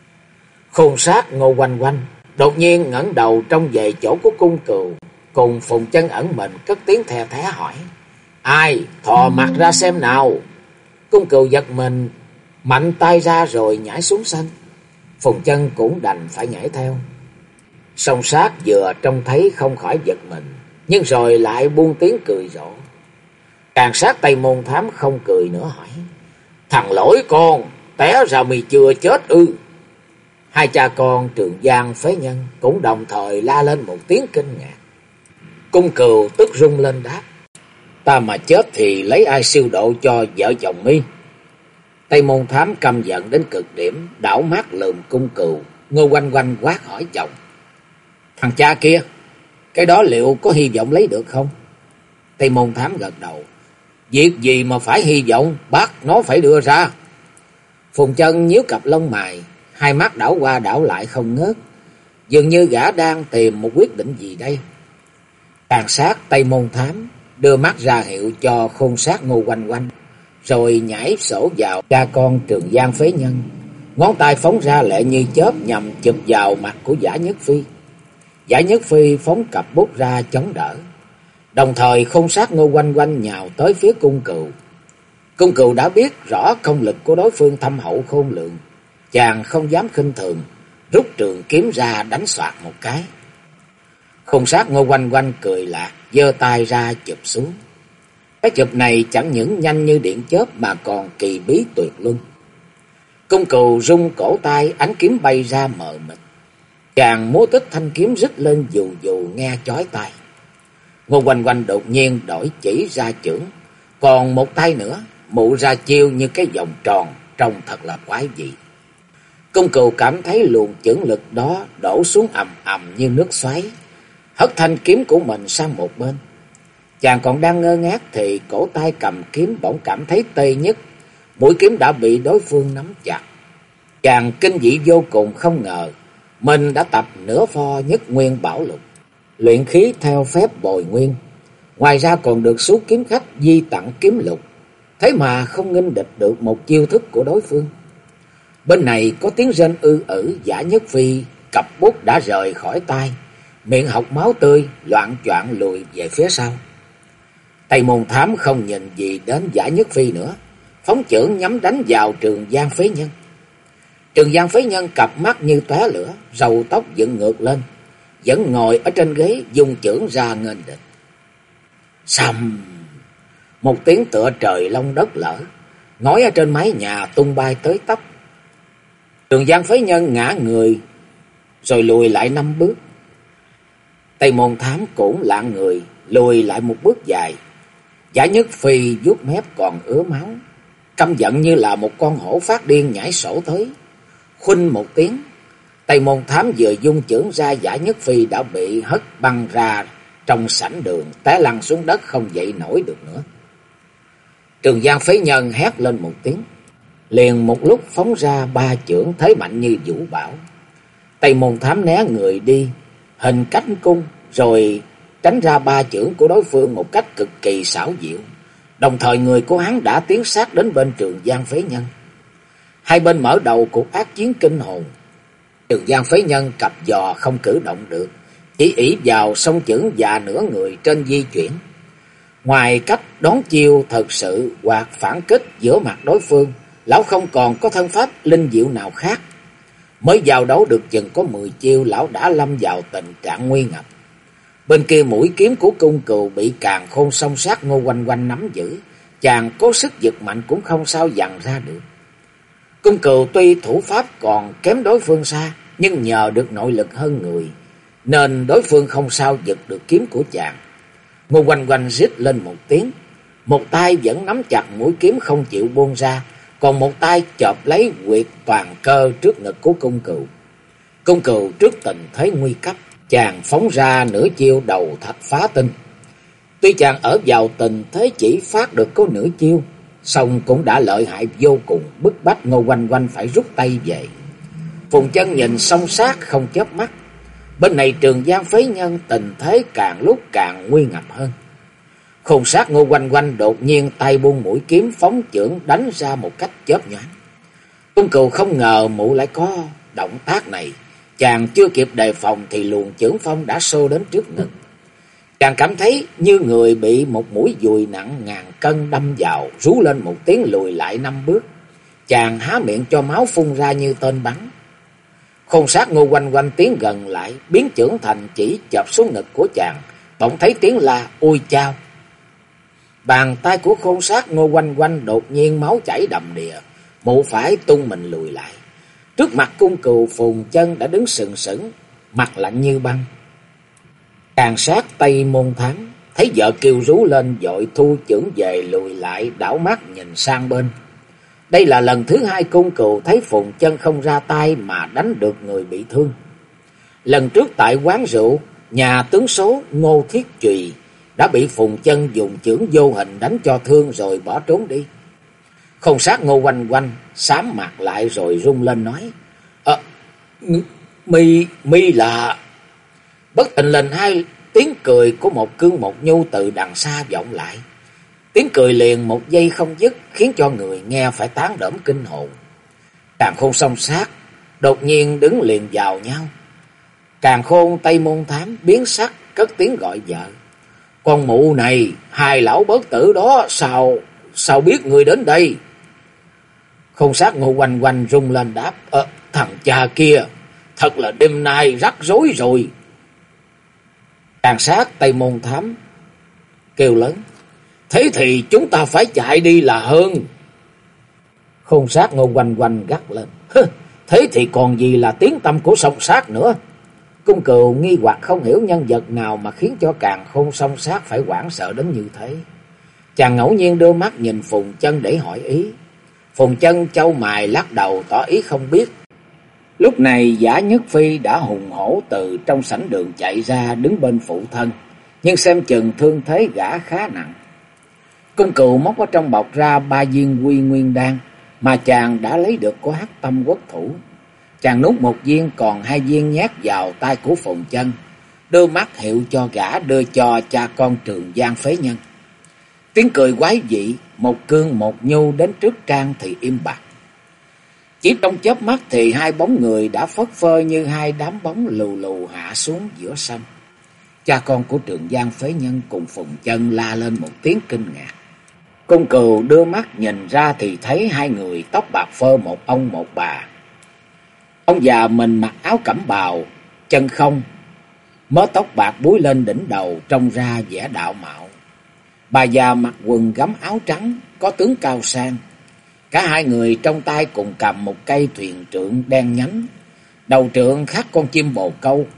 Khôn sát Ngô Quanh Quanh đột nhiên ngẩng đầu trông về chỗ của Cung Cừu, cùng Phùng Chân ẩn mình cất tiếng the thé hỏi, ai, thò mặt ra xem nào. Cung Cừu giật mình, mạnh tay ra rồi nhảy xuống sân. Phùng Chân cũng đành phải nhảy theo. Song sát vừa trông thấy không khỏi giật mình, nhưng rồi lại buông tiếng cười rộ. Càng sát Tây Môn Thám không cười nữa hỏi, thằng lỗi con, té ra mì chưa chết ư? Hai cha con Trường Giang phế nhân cũng đồng thời la lên một tiếng kinh ngạc. Cung Cừu tức rung lên đáp, ta mà chết thì lấy ai siêu độ cho vợ chồng mi? Tây Môn Thám căm giận đến cực điểm, đảo mắt lườm Cung Cừu. Ngô Quanh Quanh quát hỏi chồng, thằng cha kia, cái đó liệu có hy vọng lấy được không? Tây Môn Thám gật đầu, việc gì mà phải hy vọng, bắt nó phải đưa ra. Phùng Chân nhíu cặp lông mày, hai mắt đảo qua đảo lại không ngớt, dường như gã đang tìm một quyết định gì đây. Càng sát Tây Môn Thám đưa mắt ra hiệu cho Khôn sát Ngô Quanh Quanh, rồi nhảy sổ vào cha con Trường Giang phế nhân. Ngón tay phóng ra lẹ như chớp nhằm chụp vào mặt của Giả Nhất Phi. Giả Nhất Phi phóng cặp bút ra chống đỡ. Đồng thời Khôn sát Ngô Quanh Quanh nhào tới phía Cung Cừu. Cung Cừu đã biết rõ công lực của đối phương thâm hậu khôn lượng, chàng không dám khinh thường, rút trường kiếm ra đánh xoạt một cái. Khôn sát Ngô Quanh Quanh cười lạc, giơ tay ra chụp xuống. Cái chụp này chẳng những nhanh như điện chớp mà còn kỳ bí tuyệt luân. Cung Cừu rung cổ tay, ánh kiếm bay ra mờ mịt. Chàng múa tích thanh kiếm rít lên dù dù nghe chói tai. Ngô Quanh Quanh đột nhiên đổi chỉ ra chưởng, còn một tay nữa mụ ra chiêu như cái vòng tròn, trông thật là quái dị. Cung Cừu cảm thấy luồng chưởng lực đó đổ xuống ầm ầm như nước xoáy, hất thanh kiếm của mình sang một bên. Chàng còn đang ngơ ngác thì cổ tay cầm kiếm bỗng cảm thấy tê nhức, mũi kiếm đã bị đối phương nắm chặt. Chàng kinh dị vô cùng, không ngờ mình đã tập nửa pho nhất nguyên bảo lục, luyện khí theo phép bồi nguyên, ngoài ra còn được số kiếm khách di tặng kiếm lục, thế mà không nghênh địch được một chiêu thức của đối phương. Bên này có tiếng rên ư ử, Giả Nhất Phi cặp bút đã rời khỏi tay, miệng hộc máu tươi, loạng choạng lùi về phía sau. Tây Môn Thám không nhìn gì đến Giả Nhất Phi nữa, phóng chưởng nhắm đánh vào Trường Giang Phế Nhân. Trường Giang Phế Nhân cặp mắt như tóe lửa, râu tóc dựng ngược lên, vẫn ngồi ở trên ghế dùng chưởng ra nghênh địch. Xầm! Một tiếng tựa trời long đất lở, ngói ở trên mái nhà tung bay tới tấp. Trường Giang Phế Nhân ngã người rồi lùi lại 5 bước. Tây Môn Thám cũng lạng người lùi lại một bước dài. Giả Nhất Phi vuốt mép còn ứa máu, căm giận như là một con hổ phát điên nhảy sổ tới. Khuynh một tiếng, Tây Môn Thám vừa dung chưởng ra, Giả Nhất Phi đã bị hất băng ra trong sảnh đường, té lăn xuống đất không dậy nổi được nữa. Trường Giang Phế Nhân hét lên một tiếng, liền một lúc phóng ra 3 chưởng thế mạnh như vũ bão. Tây Môn Thám né người đi, hình cánh cung, rồi tránh ra 3 chưởng của đối phương một cách cực kỳ xảo diệu. Đồng thời người của hắn đã tiến sát đến bên Trường Giang Phế Nhân. Hai bên mở đầu cuộc ác chiến kinh hồn. Trường Giang Phế Nhân cặp giò không cử động được, chỉ ỷ vào song chưởng và nửa người trên di chuyển. Ngoài cách đón chiêu thật sự hoặc phản kích giữa mặt đối phương, lão không còn có thân pháp linh diệu nào khác. Mới vào đấu được chừng có 10 chiêu, lão đã lâm vào tình trạng nguy ngập. Bên kia mũi kiếm của Cung Cừu bị Càn Khôn song sát Ngô Oanh Oanh nắm giữ, chàng cố sức giật mạnh cũng không sao dằn ra được. Cung Cừu tuy thủ pháp còn kém đối phương xa, nhưng nhờ được nội lực hơn người, nên đối phương không sao giật được kiếm của chàng. Ngô Oanh Oanh rít lên một tiếng, một tay vẫn nắm chặt mũi kiếm không chịu buông ra, còn một tay chộp lấy huyệt toàn cơ trước ngực của Cung Cừu. Cung Cừu trước tình thế nguy cấp, chàng phóng ra nửa chiêu đầu thạch phá tinh. Tuy chàng ở vào tình thế chỉ phát được có nửa chiêu, song cũng đã lợi hại vô cùng, bức bách Ngô Oanh Oanh phải rút tay về. Phùng Chân nhìn song sát không chớp mắt. Bên này Trường Giang Phế Nhân tình thế càng lúc càng nguy ngập hơn. Khôn sát Ngô Oanh Oanh đột nhiên tay buông mũi kiếm, phóng chưởng đánh ra một cách chớp nhoáng. Cung Cừu không ngờ mụ lại có động tác này, chàng chưa kịp đề phòng thì luồng chưởng phong đã xô đến trước ngực. Chàng cảm thấy như người bị một mũi dùi nặng ngàn cân đâm vào, rú lên một tiếng lùi lại 5 bước. Chàng há miệng cho máu phun ra như tên bắn. Khôn sát Ngô Oanh Oanh tiến gần lại, biến chưởng thành chỉ chộp xuống ngực của chàng, bỗng thấy tiếng la ôi chao. Bàn tay của khôn sát Ngô Oanh Oanh đột nhiên máu chảy đầm đìa, mụ phải tung mình lùi lại. Trước mặt Cung Cừu, Phùng Chân đã đứng sừng sững, mặt lạnh như băng. Càng sát Tây Môn Thám thấy vợ kêu rú lên, vội thu chưởng về lùi lại, đảo mắt nhìn sang bên. Đây là lần thứ 2 Cung Cừu thấy Phùng Chân không ra tay mà đánh được người bị thương. Lần trước tại quán rượu, nhà tướng số Ngô Thiết Chùy đã bị Phùng Chân dùng chưởng vô hình đánh cho thương rồi bỏ trốn đi. Khôn sát Ngô Oanh Oanh xám mặt lại rồi rung lên nói: Mi là... Bất thình lình hai tiếng cười của một cương một nhu từ đằng xa vọng lại. Tiếng cười liền một giây không dứt, khiến cho người nghe phải tán đỡm kinh hồn. Càn Khôn song sát đột nhiên đứng liền vào nhau. Càn Khôn Tây Môn Thám biến sắc, cất tiếng gọi vợ: Con mụ này, hai lão bất tử đó sao biết người đến đây? Khôn sát Ngô Oanh Oanh rung lên đáp: Thằng cha kia, thật là đêm nay rắc rối rồi. Càng sát Tây Môn Thám kêu lớn: Thế thì chúng ta phải chạy đi là hơn. Khôn sát Ngô Oanh Oanh gắt lên: Thế thì còn gì là tiếng tâm của song sát nữa? Cung Cừu nghi hoặc không hiểu nhân vật nào mà khiến cho Càn Khôn song sát phải hoảng sợ đến như thế. Chàng ngẫu nhiên đưa mắt nhìn Phùng Chân để hỏi ý. Phùng Chân chau mày lắc đầu tỏ ý không biết. Lúc này Giả Nhất Phi đã hùng hổ từ trong sảnh đường chạy ra, đứng bên phụ thân, nhưng xem chừng thương thế gã khá nặng. Cung Cừu móc ở trong bọc ra 3 viên Quy Nguyên Đan, mà chàng đã lấy được của Hắc Tâm Quốc thủ. Chàng nút một viên, còn 2 viên nhét vào tay của Phùng Chân, đưa mắt hiệu cho gã đưa cho cha con Trường Giang phế nhân. Tiếng cười quái dị, một cương một nhu đến trước Trang thì im bặt. Chỉ trong chớp mắt thì 2 bóng người đã phất phơ như 2 đám bóng lù lù hạ xuống giữa sân. Cha con của Trường Giang phế nhân cùng Phùng Chân la lên một tiếng kinh ngạc. Cung Cừu đưa mắt nhìn ra thì thấy 2 người tóc bạc phơ, một ông một bà. Ông già mình mặc áo cẩm bào, chân không, mớ tóc bạc búi lên đỉnh đầu, trông ra vẻ đạo mạo. Bà già mặc quần gấm áo trắng, có tướng cao sang. Cả 2 người trong tay cùng cầm một cây thuyền trượng đen nhánh, đầu trượng khắc con chim bồ câu.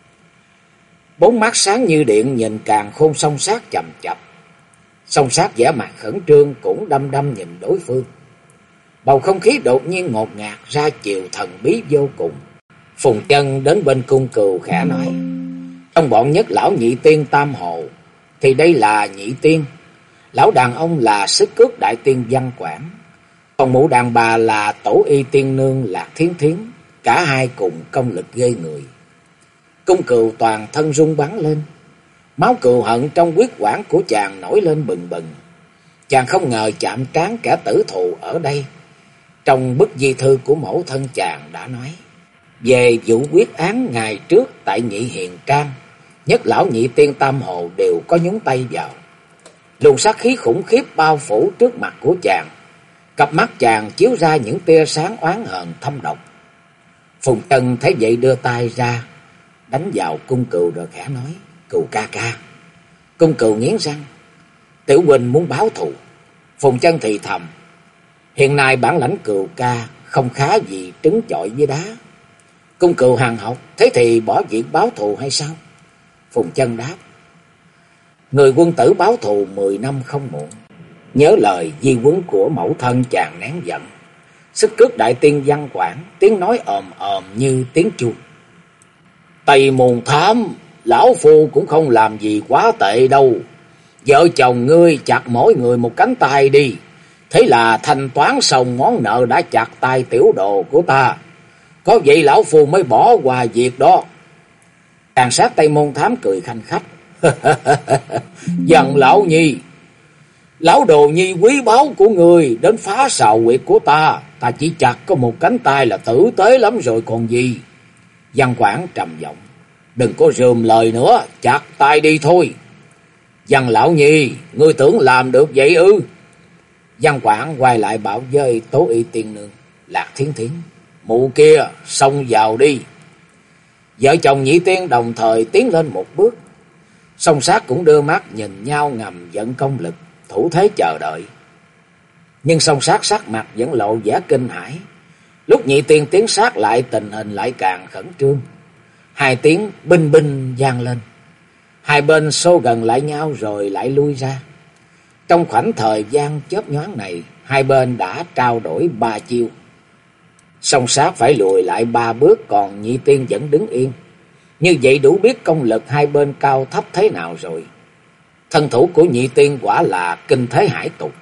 4 mắt sáng như điện nhìn Càn Khôn Song Sát chằm chằm. Song Sát vẻ mặt khẩn trương cũng đăm đăm nhìn đối phương. Bầu không khí đột nhiên ngột ngạt, ra chiều thần bí vô cùng. Phùng Chân đến bên Cung Cừu khẽ nói: trong bọn Nhất Lão Nhị Tiên Tam Hồ thì đây là Nhị Tiên, lão đàn ông là Sức Cước Đại Tiên Văn Quảng, còn mụ đàn bà là Tổ Y Tiên Nương Lạc Thiến Thiến. Cả 2 cùng công lực ghê người. Cung Cừu toàn thân rung bắn lên, máu cừu hận trong huyết quản của chàng nổi lên bừng bừng. Chàng không ngờ chạm trán kẻ tử thù ở đây. Trong bức di thư của mẫu thân chàng đã nói về vụ quyết án ngày trước tại Nhị Hiền Trang, Nhất Lão Nhị Tiên Tam Hồ đều có nhúng tay vào. Luồng sát khí khủng khiếp bao phủ trước mặt của chàng. Cặp mắt chàng chiếu ra những tia sáng oán hờn thâm độc. Phùng Chân thấy vậy đưa tay ra đánh vào Cung Cừu rồi khẽ nói: Cừu ca ca. Cung Cừu nghiến răng: tiểu huynh muốn báo thù. Phùng Chân thì thầm: hiện nay bản lãnh Cừu ca không khá gì trứng chọi với đá. Cung Cừu hàn học: thế thì bỏ việc báo thù hay sao? Phùng Chân đáp: người quân tử báo thù 10 năm không muộn. Nhớ lời di huấn của mẫu thân, chàng nén giận. Sức Cước Đại Tiên Văn Quảng tiếng nói ồm ồm như tiếng chuông: Tây Môn Thám, lão phu cũng không làm gì quá tệ đâu. Vợ chồng ngươi chặt mỗi người một cánh tay đi, thế là thanh toán xong món nợ đã chặt tay tiểu đồ của ta. Có vậy lão phu mới bỏ qua việc đó. Tàn sát Tây Môn Thám cười khanh khách: Dần lão nhi, lão đồ nhi quý báu của người đến phá sào quyệt của ta, ta chỉ chặt có một cánh tay là tử tế lắm rồi còn gì. Văn Quảng trầm giọng: đừng có rườm lời nữa, chặt tay đi thôi. Văn lão nhi, ngươi tưởng làm được vậy ư? Văn Quảng quay lại bảo với Tố Y Tiên Nương Lạc Thiến Thiến: mụ kia xông vào đi. Vợ chồng Nhị Tiên đồng thời tiến lên một bước. Song Sát cũng đưa mắt nhìn nhau ngầm vận công lực, thủ thế chờ đợi. Nhưng Song Sát sắc mặt vẫn lộ vẻ kinh hãi. Lúc Nhị Tiên tiến sát lại, tình hình lại càng khẩn trương. 2 tiếng binh binh vang lên. 2 bên xô gần lại nhau rồi lại lui ra. Trong khoảnh thời gian chớp nhoáng này, 2 bên đã trao đổi 3 chiêu. Song Sát phải lùi lại 3 bước, còn Nhị Tiên vẫn đứng yên. Như vậy đủ biết công lực 2 bên cao thấp thế nào rồi. Thân thủ của Nhị Tiên quả là kinh thế hải tục.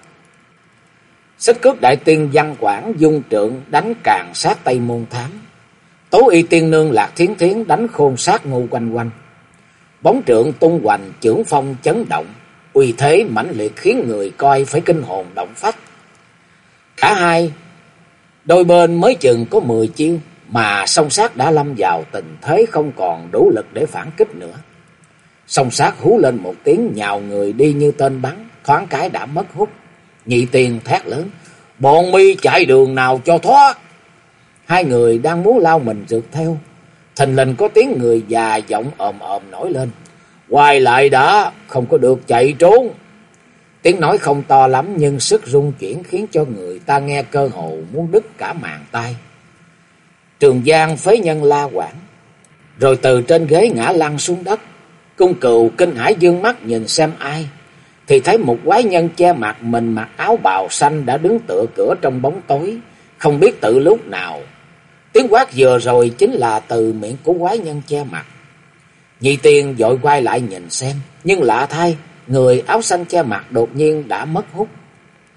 Sức Cước Đại Tiên Văn Quảng dung trượng đánh Càn sát Tây Môn Thám. Tố Y Tiên Nương Lạc Thiến Thiến đánh Khôn sát Ngô Quanh Quanh. Bóng trượng tung hoành, chưởng phong chấn động, uy thế mãnh liệt khiến người coi phải kinh hồn động phách. Cả 2 đôi bên mới chừng có 10 chiêu mà Song Sát đã lâm vào tình thế không còn đủ lực để phản kích nữa. Song Sát hú lên một tiếng, nhào người đi như tên bắn, thoáng cái đã mất hút. Nhị Tiên thét lớn: bọn mi chạy đường nào cho thoát. 2 người đang muốn lao mình rượt theo, thình lình có tiếng người già giọng ồm ồm nổi lên: quay lại đã, không có được chạy trốn. Tiếng nói không to lắm nhưng sức rung chuyển khiến cho người ta nghe cơ hồ muốn đứt cả màng tai. Trường Giang phế nhân la quảng, rồi từ trên ghế ngã lăn xuống đất. Cung Cừu kinh hãi dương mắt nhìn xem ai, thì thấy một quái nhân che mặt mình mặc áo bào xanh đã đứng tựa cửa trong bóng tối, không biết từ lúc nào. Tiếng quát vừa rồi chính là từ miệng của quái nhân che mặt. Nhị Tiên vội quay lại nhìn xem, nhưng lạ thay, người áo xanh che mặt đột nhiên đã mất hút.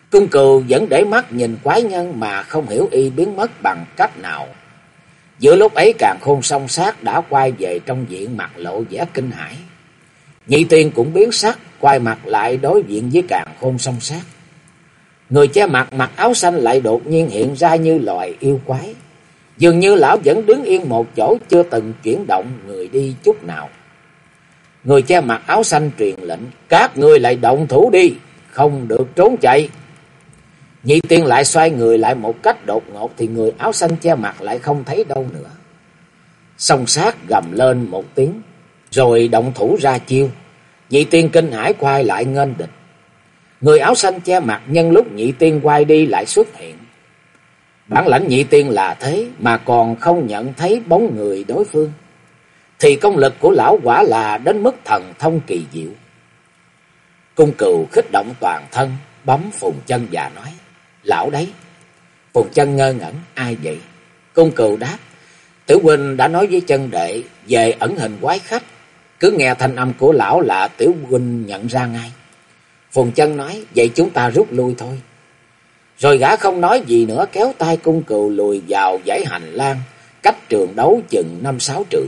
Cung Cừu vẫn để mắt nhìn quái nhân mà không hiểu y biến mất bằng cách nào. Giữa lúc ấy Càn Khôn song sát đã quay về trong viện, mặt lộ vẻ kinh hãi. Nhị Tiên cũng biến sắc, quay mặt lại đối diện với Càn Khôn song sát. Người che mặt mặc áo xanh lại đột nhiên hiện ra như loài yêu quái. Dường như lão vẫn đứng yên một chỗ, chưa từng chuyển động người đi chút nào. Người che mặt áo xanh truyền lệnh: các ngươi lại động thủ đi, không được trốn chạy. Nhị Tiên lại xoay người lại một cách đột ngột, thì người áo xanh che mặt lại không thấy đâu nữa. Song sát gầm lên một tiếng, rồi động thủ ra chiêu. Nhị Tiên kinh hãi quay lại nghênh địch. Người áo xanh che mặt nhân lúc Nhị Tiên quay đi lại xuất hiện. Bản lãnh Nhị Tiên là thế mà còn không nhận thấy bóng người đối phương, thì công lực của lão quả là đến mức thần thông kỳ diệu. Cung Cừu khích động toàn thân, bấm Phùng Chân và nói: lão đấy. Phùng Chân ngơ ngẩn: ai vậy? Cung Cừu đáp: Tiểu huynh đã nói với Chân đệ về ẩn hình quái khách, cứ nghe thanh âm của lão là tiểu huynh nhận ra ngay. Phùng Chân nói: vậy chúng ta rút lui thôi. Rồi gã không nói gì nữa, kéo tay Cung Cừu lùi vào dãy hành lang cách trường đấu chừng 5-6 trượng.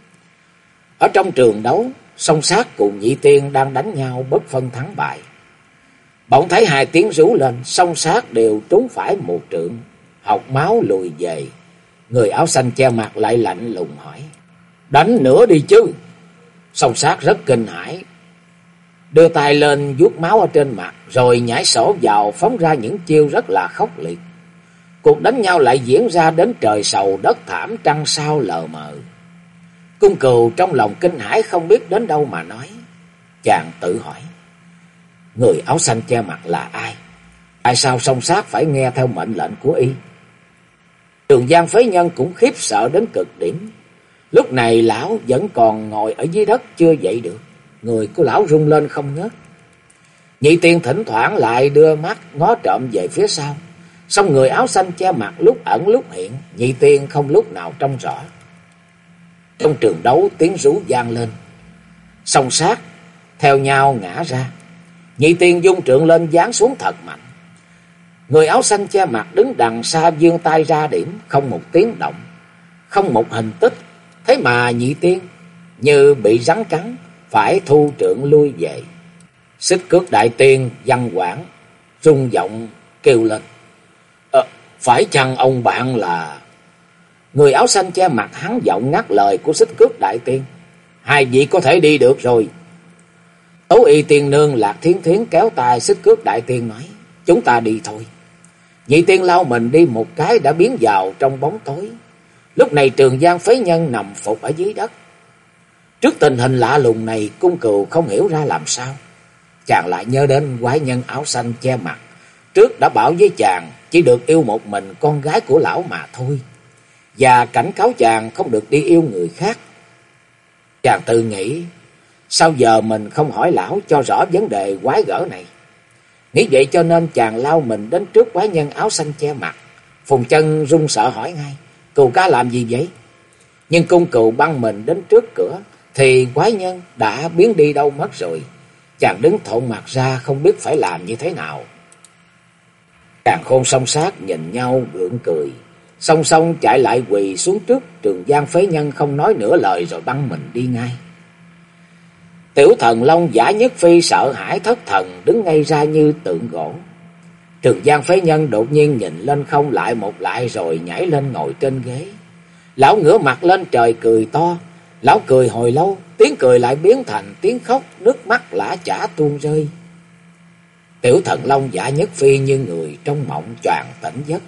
Ở trong trường đấu, song sát cùng Nhị Tiên đang đánh nhau bất phân thắng bại. Bỗng thấy hai tiếng rú lên, song sát đều trúng phải một trượng, hộc máu lùi về. Người áo xanh che mặt lại lạnh lùng hỏi: đánh nữa đi chứ. Song sát rất kinh hãi, đưa tay lên vuốt máu ở trên mặt, rồi nhảy sổ vào phóng ra những chiêu rất là khốc liệt. Cuộc đánh nhau lại diễn ra đến trời sầu đất thảm, trăng sao lờ mờ. Cung Cừu trong lòng kinh hãi không biết đến đâu mà nói. Chàng tự hỏi: người áo xanh che mặt là ai? Tại sao song sát phải nghe theo mệnh lệnh của y? Trường Giang phế nhân cũng khiếp sợ đến cực điểm. Lúc này lão vẫn còn ngồi ở dưới đất chưa dậy được. Người của lão rung lên không ngớt. Nhị Tiên thỉnh thoảng lại đưa mắt ngó trộm về phía sau. Song người áo xanh che mặt lúc ẩn lúc hiện, Nhị Tiên không lúc nào trông rõ. Trong trường đấu tiếng rú vang lên. Song sát theo nhau ngã ra. Nhị Tiên vung trượng lên giáng xuống thật mạnh. Người áo xanh che mặt đứng đằng xa vươn tay ra điểm, không một tiếng động, không một hình tích. Thế mà Nhị Tiên như bị rắn cắn, phải thu trượng lui về. Xích Cước Đại Tiên văn quảng rung giọng kêu lên: phải chăng ông bạn là... Người áo xanh che mặt hắn giọng ngắt lời của Xích Cước Đại Tiên: hai vị có thể đi được rồi. Tố Y Tiên Nương Lạc Thiến Thiến kéo tay Xích Cước Đại Tiên nói: chúng ta đi thôi. Nhị Tiên lao mình đi một cái đã biến vào trong bóng tối. Lúc này Trường Giang phế nhân nằm phục ở dưới đất. Trước tình hình lạ lùng này, Cung Cừu không hiểu ra làm sao. Chàng lại nhớ đến quái nhân áo xanh che mặt trước đã bảo với chàng chỉ được yêu một mình con gái của lão mà thôi, và cảnh cáo chàng không được đi yêu người khác. Chàng tự nghĩ, sao giờ mình không hỏi lão cho rõ vấn đề quái gở này. Nghĩ vậy cho nên chàng lao mình đến trước quái nhân áo xanh che mặt. Phùng Chân run sợ hỏi ngay: Cừu ca làm gì vậy? Nhưng Cung Cừu băng mình đến trước cửa thì quái nhân đã biến đi đâu mất rồi. Chàng đứng thộn mặt ra không biết phải làm như thế nào. Càn Khôn song sát nhìn nhau gượng cười, song song chạy lại quỳ xuống trước Trường Giang phế nhân, không nói nửa lời rồi băng mình đi ngay. Tiểu Thần Long Giả Nhất Phi sợ hãi thất thần đứng ngay ra như tượng gỗ. Trường Giang phế nhân đột nhiên nhìn lên không lại một lại rồi nhảy lên ngồi trên ghế. Lão ngửa mặt lên trời cười to. Lão cười hồi lâu, tiếng cười lại biến thành tiếng khóc, nước mắt lã chã tuôn rơi. Tiểu Thần Long Giả Nhất Phi như người trong mộng choàng tỉnh giấc.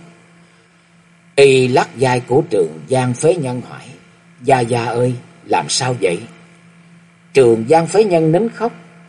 Y lắc vai của Trường Giang phế nhân hỏi: Gia Gia ơi, làm sao vậy? Trường Giang phế nhân nín khóc: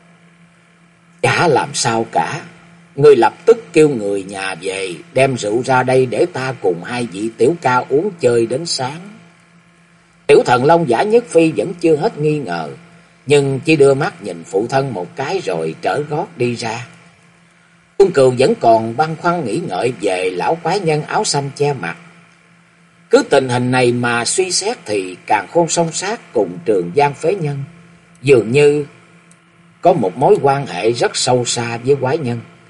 chả làm sao cả. Ngươi lập tức kêu người nhà về, đem rượu ra đây để ta cùng hai vị tiểu ca uống chơi đến sáng. Tiểu Thần Long Giả Nhất Phi vẫn chưa hết nghi ngờ, nhưng chỉ đưa mắt nhìn phụ thân một cái rồi trở gót đi ra. Cung Cừu vẫn còn băn khoăn nghĩ ngợi về lão quái nhân áo xanh che mặt. Cứ tình hình này mà suy xét thì Càn Khôn song sát cùng Trường Giang phế nhân dường như có một mối quan hệ rất sâu xa với quái nhân.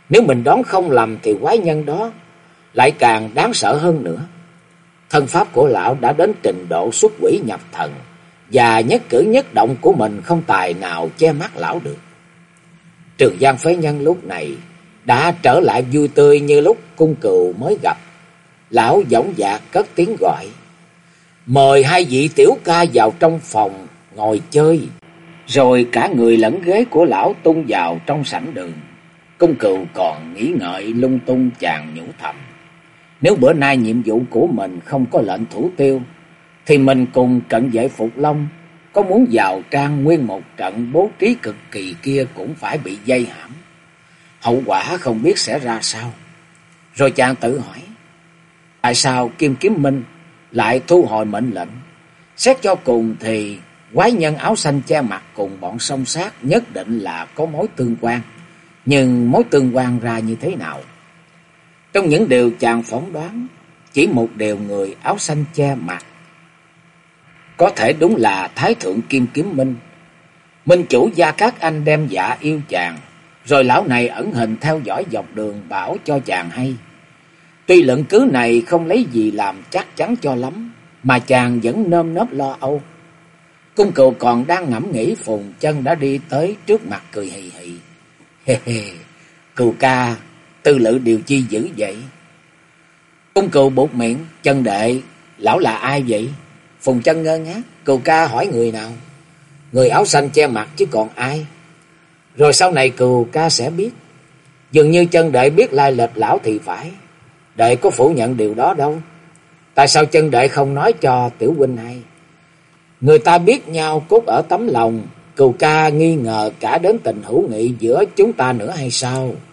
Nếu mình đoán không lầm thì quái nhân đó lại càng đáng sợ hơn nữa. Thân pháp của lão đã đến trình độ xuất quỷ nhập thần, và nhất cử nhất động của mình không tài nào che mắt lão được. Trường Giang phế nhân lúc này đã trở lại vui tươi như lúc Cung Cừu mới gặp. Lão dõng dạc cất tiếng gọi: "Mời hai vị tiểu ca vào trong phòng ngồi chơi." Rồi cả người lẫn ghế của lão tung vào trong sảnh đường. Cung Cừu còn nghĩ ngợi lung tung, chàng nhủ thầm: nếu bữa nay nhiệm vụ của mình không có lệnh thủ tiêu, thì mình cùng cận vệ Phục Long có muốn vào trang nguyên một trận bố trí cực kỳ kia cũng phải bị dây hãm. Hậu quả không biết sẽ ra sao. Rồi chàng tự hỏi, tại sao Kim Kiếm Minh lại thu hồi mệnh lệnh? Xét cho cùng thì quái nhân áo xanh che mặt cùng bọn song sát nhất định là có mối tương quan. Nhưng mối tương quan ra như thế nào? Trong những điều chàng phỏng đoán, chỉ một điều người áo xanh che mặt có thể đúng là Thái Thượng Kim Kiếm Minh. Minh chủ Gia Cát Anh đem dạ yêu chàng, rồi lão này ẩn hình theo dõi dọc đường bảo cho chàng hay. Tuy luận cứ này không lấy gì làm chắc chắn cho lắm, mà chàng vẫn nơm nớp lo âu. Cung Cừu còn đang ngẫm nghĩ, Phùng Chân đã đi tới trước mặt cười hì hì. Hê hê, Cừu ca, tư lự điều chi dữ vậy? Cung Cừu buột miệng, Chân đệ, lão là ai vậy? Phùng Chân ngơ ngác, Cừu ca hỏi người nào? Người áo xanh che mặt chứ còn ai? Rồi sau này Cừu ca sẽ biết. Dường như Chân đệ biết lai lịch lão thì phải. Đệ có phủ nhận điều đó đâu. Tại sao Chân đệ không nói cho tiểu huynh hay? Người ta biết nhau cốt ở tấm lòng, Cừu ca nghi ngờ cả đến tình hữu nghị giữa chúng ta nữa hay sao?